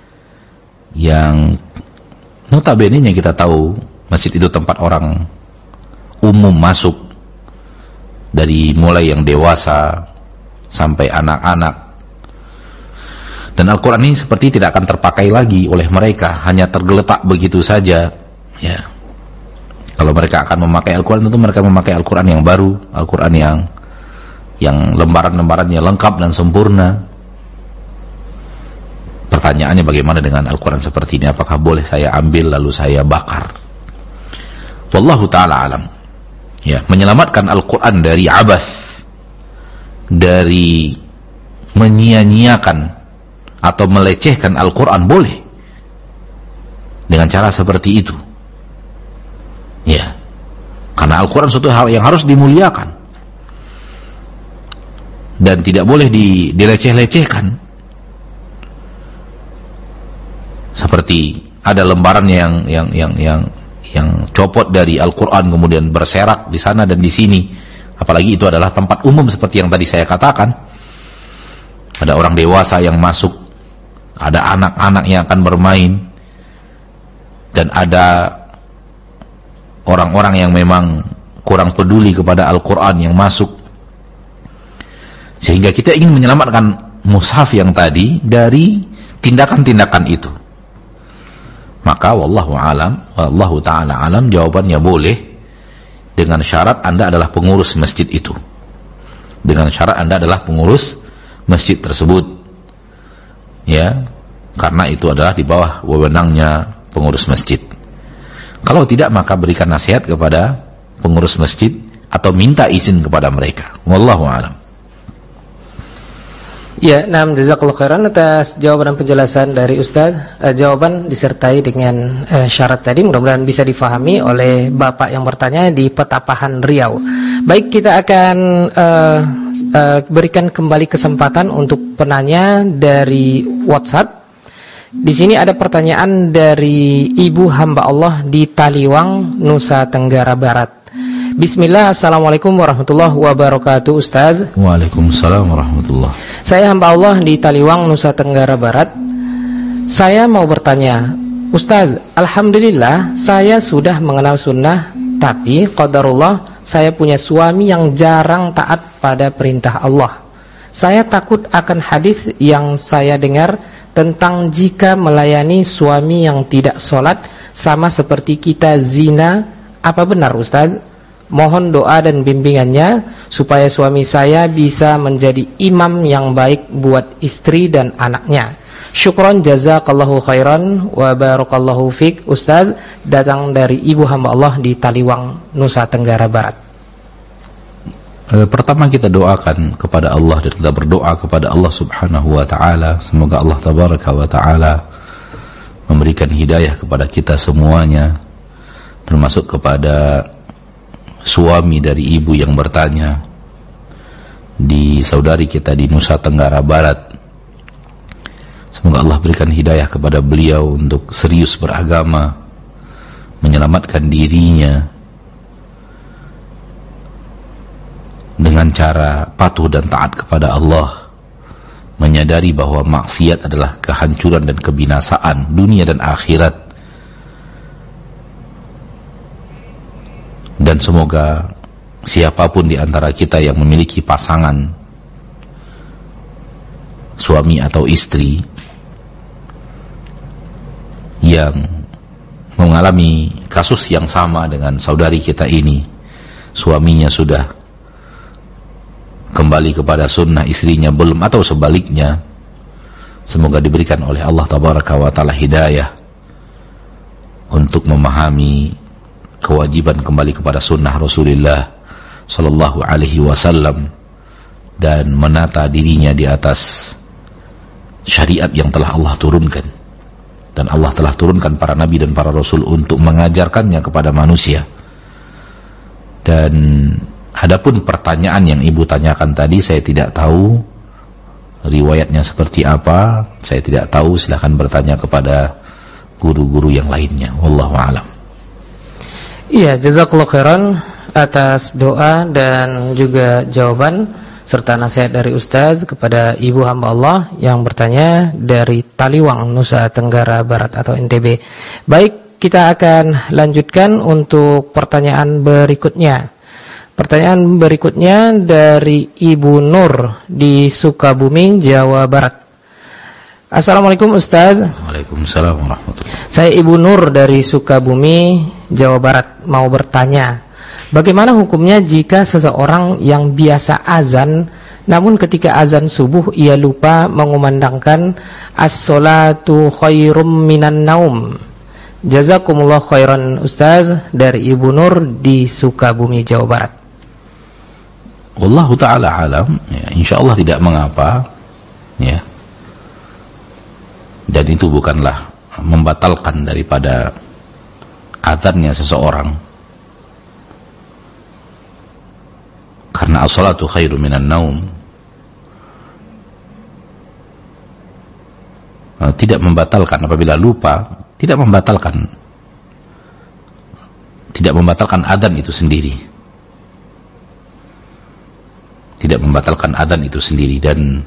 A: yang notabene-nya kita tahu masjid itu tempat orang umum masuk, dari mulai yang dewasa sampai anak-anak. Dan Al-Quran ini seperti tidak akan terpakai lagi oleh mereka, hanya tergeletak begitu saja. Ya, kalau mereka akan memakai Al-Quran, tentu mereka memakai Al-Quran yang baru, Al-Quran yang lembaran-lembarannya lengkap dan sempurna. Pertanyaannya, bagaimana dengan Al-Quran seperti ini? Apakah boleh saya ambil lalu saya bakar? Wallahu ta'ala alam. Ya, menyelamatkan Al-Quran dari abath, dari menyia-nyiakan atau melecehkan Al-Quran, boleh dengan cara seperti itu. Ya, karena Al-Quran suatu hal yang harus dimuliakan dan tidak boleh dileceh-lecehkan. Seperti ada lembaran yang copot dari Al-Quran kemudian berserak di sana dan di sini, apalagi itu adalah tempat umum seperti yang tadi saya katakan. Ada orang dewasa yang masuk, ada anak-anak yang akan bermain, dan ada orang-orang yang memang kurang peduli kepada Al-Quran yang masuk, sehingga kita ingin menyelamatkan mushaf yang tadi dari tindakan-tindakan itu. Maka wallahu ta'ala alam, jawabannya boleh, dengan syarat Anda adalah pengurus masjid itu, dengan syarat Anda adalah pengurus masjid tersebut, ya, karena itu adalah di bawah wewenangnya pengurus masjid. Kalau tidak, maka berikan nasihat kepada pengurus masjid atau minta izin kepada mereka. Wallahu a'lam.
B: Ya, jazakallahu khairan atas jawaban dan penjelasan dari Ustaz. Jawaban disertai dengan syarat tadi mudah-mudahan bisa difahami oleh Bapak yang bertanya di Petapahan Riau. Baik, kita akan berikan kembali kesempatan untuk penanya dari WhatsApp. Di sini ada pertanyaan dari Ibu hamba Allah di Taliwang, Nusa Tenggara Barat. Bismillah, assalamualaikum warahmatullahi wabarakatuh, Ustaz.
A: Waalaikumsalam warahmatullahi.
B: Saya hamba Allah di Taliwang, Nusa Tenggara Barat. Saya mau bertanya, Ustaz, alhamdulillah saya sudah mengenal sunnah, tapi qadarullah saya punya suami yang jarang taat pada perintah Allah. Saya takut akan hadis yang saya dengar tentang jika melayani suami yang tidak sholat sama seperti kita zina. Apa benar, Ustaz? Mohon doa dan bimbingannya supaya suami saya bisa menjadi imam yang baik buat istri dan anaknya. Syukron, jazakallahu khairan wa barakallahu fik. Ustaz, datang dari Ibu hamba Allah di Taliwang, Nusa Tenggara Barat.
A: Pertama kita doakan kepada Allah dan kita berdoa kepada Allah subhanahu wa ta'ala, semoga Allah tabaraka wa ta'ala memberikan hidayah kepada kita semuanya, termasuk kepada suami dari ibu yang bertanya, di saudari kita di Nusa Tenggara Barat. Semoga Allah berikan hidayah kepada beliau untuk serius beragama, menyelamatkan dirinya dengan cara patuh dan taat kepada Allah, menyadari bahwa maksiat adalah kehancuran dan kebinasaan dunia dan akhirat. Dan semoga siapapun di antara kita yang memiliki pasangan, suami atau istri, yang mengalami kasus yang sama dengan saudari kita ini, suaminya sudah kembali kepada sunnah, istrinya belum, atau sebaliknya, semoga diberikan oleh Allah tabaraka wa ta'ala hidayah untuk memahami kewajiban kembali kepada sunnah Rasulullah sallallahu alaihi wasallam dan menata dirinya di atas syariat yang telah Allah turunkan. dan Allah telah turunkan para nabi dan para rasul untuk mengajarkannya kepada manusia. Dan adapun pertanyaan yang ibu tanyakan tadi, saya tidak tahu riwayatnya seperti apa, saya tidak tahu, silahkan bertanya kepada guru-guru yang lainnya. Wallahu a'lam.
B: Iya, jazakallahu khairan atas doa dan juga jawaban serta nasihat dari Ustaz kepada ibu hamba Allah yang bertanya dari Taliwang, Nusa Tenggara Barat atau NTB. Baik, kita akan lanjutkan untuk pertanyaan berikutnya. Pertanyaan berikutnya dari Ibu Nur di Sukabumi, Jawa Barat. Assalamualaikum Ustaz.
A: Waalaikumsalam warahmatullahi.
B: Saya Ibu Nur dari Sukabumi, Jawa Barat, mau bertanya, bagaimana hukumnya jika seseorang yang biasa azan, namun ketika azan subuh ia lupa mengumandangkan as-salatu khairum minan naum? Jazakumullah khairan Ustaz, dari Ibu Nur di Sukabumi, Jawa Barat.
A: Wallahu ta'ala alam, ya, insyaallah tidak mengapa, ya. Dan itu bukanlah membatalkan daripada azannya seseorang, karena as-salatu khairu minan naum tidak membatalkan apabila lupa, tidak membatalkan adzan itu sendiri, tidak membatalkan adzan itu sendiri. Dan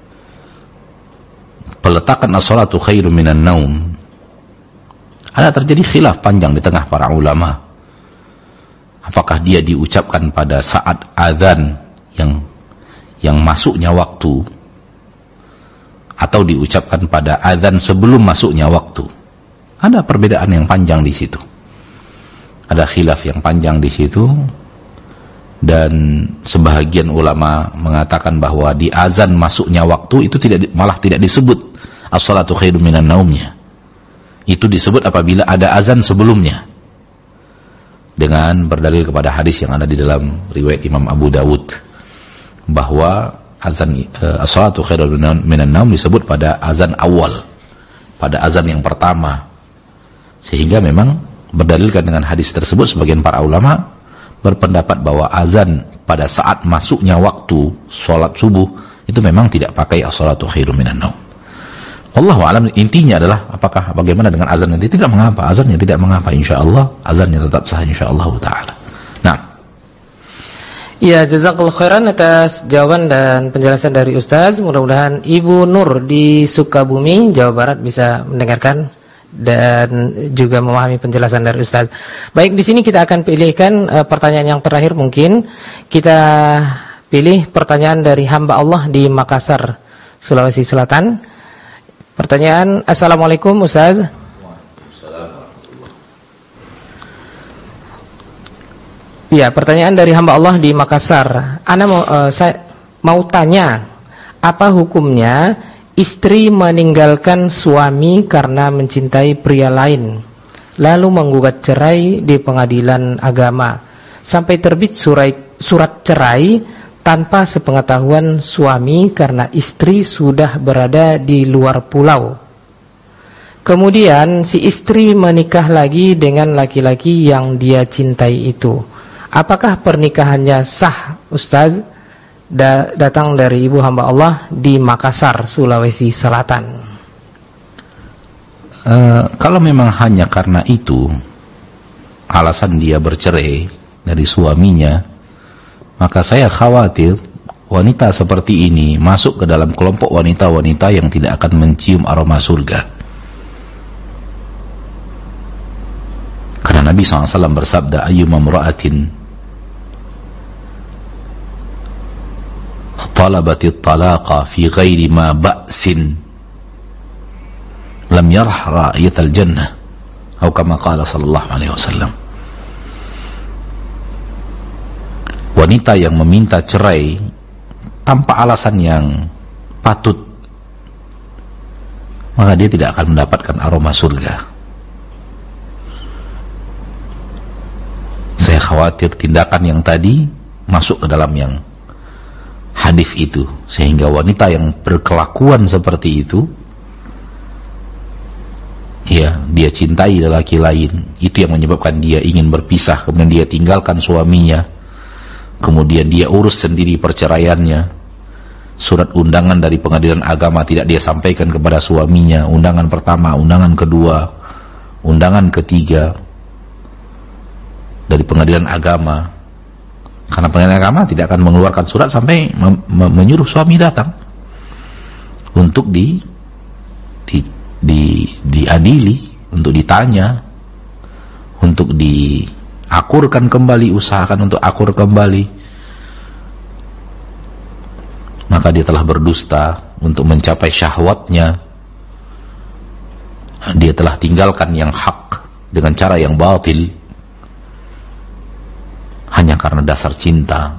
A: peletakan as-salatu khairu minan naum, ada terjadi khilaf panjang di tengah para ulama, apakah dia diucapkan pada saat azan yang masuknya waktu, atau diucapkan pada azan sebelum masuknya waktu. Ada perbedaan yang panjang di situ, ada khilaf yang panjang di situ. Dan sebahagian ulama mengatakan bahwa di azan masuknya waktu itu malah tidak disebut as-salatu khairum minan naumnya. Itu disebut apabila ada azan sebelumnya, dengan berdalil kepada hadis yang ada di dalam riwayat Imam Abu Dawud, bahwa azan as-salatu khairum minan naum disebut pada azan awal, pada azan yang pertama. Sehingga memang berdalilkan dengan hadis tersebut, sebagian para ulama berpendapat bahwa azan pada saat masuknya waktu sholat subuh itu memang tidak pakai as-salatu khairum minan naum. Wallahu a'lam. Intinya adalah bagaimana dengan azan nanti, tidak mengapa, azannya tidak mengapa, insyaallah azannya tetap sah insyaallah taala. Nah,
B: ya, jazakallahu khairan atas jawaban dan penjelasan dari Ustaz. Mudah-mudahan Ibu Nur di Sukabumi, Jawa Barat bisa mendengarkan dan juga memahami penjelasan dari Ustaz. Baik, di sini kita akan pilihkan pertanyaan yang terakhir mungkin. Kita pilih pertanyaan dari hamba Allah di Makassar, Sulawesi Selatan. Pertanyaan, Assalamualaikum Ustaz. Ya, pertanyaan dari hamba Allah di Makassar. Saya mau tanya, apa hukumnya istri meninggalkan suami karena mencintai pria lain, lalu menggugat cerai di pengadilan agama sampai terbit surat cerai tanpa sepengetahuan suami karena istri sudah berada di luar pulau. Kemudian si istri menikah lagi dengan laki-laki yang dia cintai itu. Apakah pernikahannya sah, Ustaz? Datang dari ibu hamba Allah di Makassar, Sulawesi Selatan.
A: Kalau memang hanya karena itu alasan dia bercerai dari suaminya, maka saya khawatir wanita seperti ini masuk ke dalam kelompok wanita-wanita yang tidak akan mencium aroma surga. Karena Nabi SAW bersabda, ayyuma imra'atin talabati talaqa fi ghairi ma ba'sin lam yarah ra'iyatal jannah, atau kama qala sallallahu alaihi wasallam. Wanita yang meminta cerai tanpa alasan yang patut, maka dia tidak akan mendapatkan aroma surga. Saya khawatir tindakan yang tadi masuk ke dalam yang hadis itu, sehingga wanita yang berkelakuan seperti itu ya, dia cintai lelaki lain, itu yang menyebabkan dia ingin berpisah, kemudian dia tinggalkan suaminya, kemudian dia urus sendiri perceraiannya. Surat undangan dari pengadilan agama tidak dia sampaikan kepada suaminya, undangan pertama, undangan kedua, undangan ketiga dari pengadilan agama, karena pengadilan agama tidak akan mengeluarkan surat sampai menyuruh suami datang untuk diadili, untuk ditanya, untuk diakurkan kembali, usahakan untuk akur kembali. Maka dia telah berdusta untuk mencapai syahwatnya. Dia telah tinggalkan yang hak dengan cara yang batil hanya karena dasar cinta.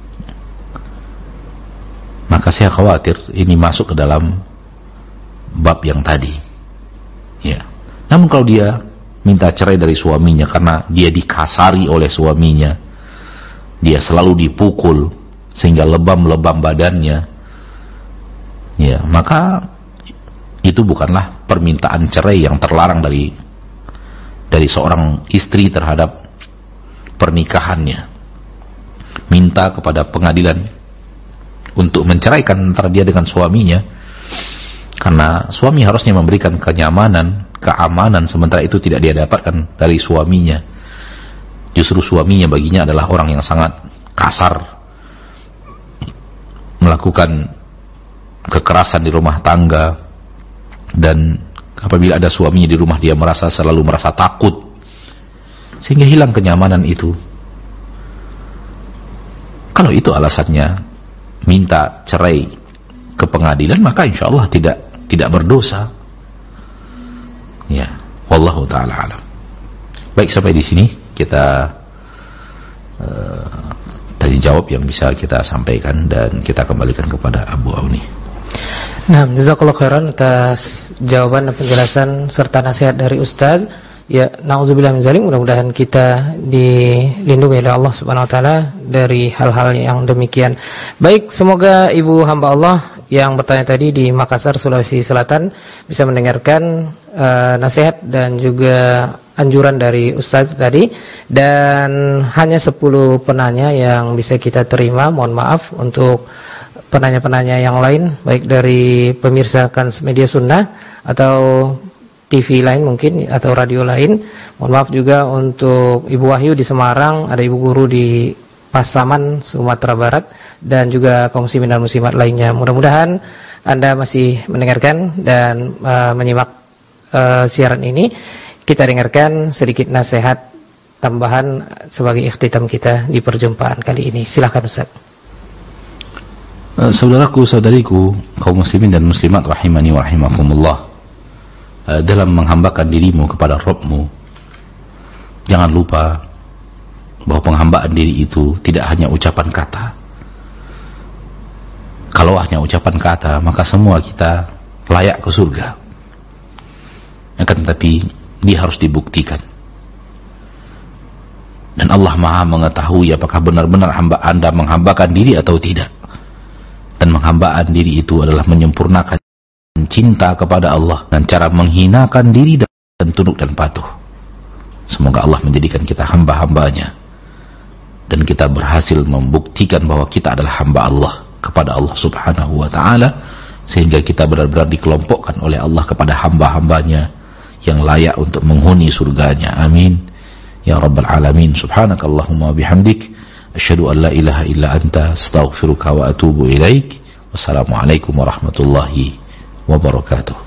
A: Maka saya khawatir ini masuk ke dalam bab yang tadi, ya. Namun kalau dia minta cerai dari suaminya karena dia dikasari oleh suaminya, dia selalu dipukul sehingga lebam-lebam badannya, ya, maka itu bukanlah permintaan cerai yang terlarang dari seorang istri terhadap pernikahannya. Minta kepada pengadilan untuk menceraikan antara dia dengan suaminya, karena suami harusnya memberikan kenyamanan, keamanan, sementara itu tidak dia dapatkan dari suaminya. Justru suaminya baginya adalah orang yang sangat kasar, melakukan kekerasan di rumah tangga, dan apabila ada suaminya di rumah dia selalu merasa takut, sehingga hilang kenyamanan itu. Kalau itu alasannya minta cerai ke pengadilan, maka insya Allah tidak berdosa, ya. Wallahu ta'ala alam. Baik, sampai di sini kita tadi jawab yang bisa kita sampaikan, dan kita kembalikan kepada Abu Auni.
B: Nah, jazakallahu khairan atas jawaban dan penjelasan serta nasihat dari Ustaz. Ya, na'udzubillah min zalik, mudah-mudahan kita dilindungi oleh Allah Subhanahu wa taala dari hal-hal yang demikian. Baik, semoga ibu hamba Allah yang bertanya tadi di Makassar, Sulawesi Selatan bisa mendengarkan nasihat dan juga anjuran dari Ustaz tadi. Dan hanya 10 penanya yang bisa kita terima. Mohon maaf untuk penanya-penanya yang lain, baik dari pemirsa Kans Media Sunnah atau TV lain mungkin, atau radio lain. Mohon maaf juga untuk Ibu Wahyu di Semarang, ada Ibu Guru di Pasaman, Sumatera Barat, dan juga kaum muslimin dan muslimat lainnya. Mudah-mudahan Anda masih mendengarkan dan menyimak siaran ini. Kita dengarkan sedikit nasihat tambahan sebagai ikhtitam kita di perjumpaan kali ini. Silakan Ustaz.
A: Saudaraku, saudariku, kaum muslimin dan muslimat rahimani wa rahimakumullah, dalam menghambakan dirimu kepada Rabbmu, jangan lupa bahwa penghambaan diri itu tidak hanya ucapan kata. Kalau hanya ucapan kata, maka semua kita layak ke surga. Akan tetapi dia harus dibuktikan. Dan Allah Maha mengetahui apakah benar-benar hamba Anda menghambakan diri atau tidak. Dan menghambaan diri itu adalah menyempurnakan cinta kepada Allah dan cara menghinakan diri dan tunduk dan patuh. Semoga Allah menjadikan kita hamba-hambanya, dan kita berhasil membuktikan bahwa kita adalah hamba Allah kepada Allah Subhanahu wa ta'ala, sehingga kita benar-benar dikelompokkan oleh Allah kepada hamba-hambanya yang layak untuk menghuni surganya. Amin ya rabbal alamin. Subhanakallahumma bihamdik, asyhadu an la ilaha illa anta, astaghfiruka wa atubu ilaik. Wassalamualaikum warahmatullahi wabarakatuh.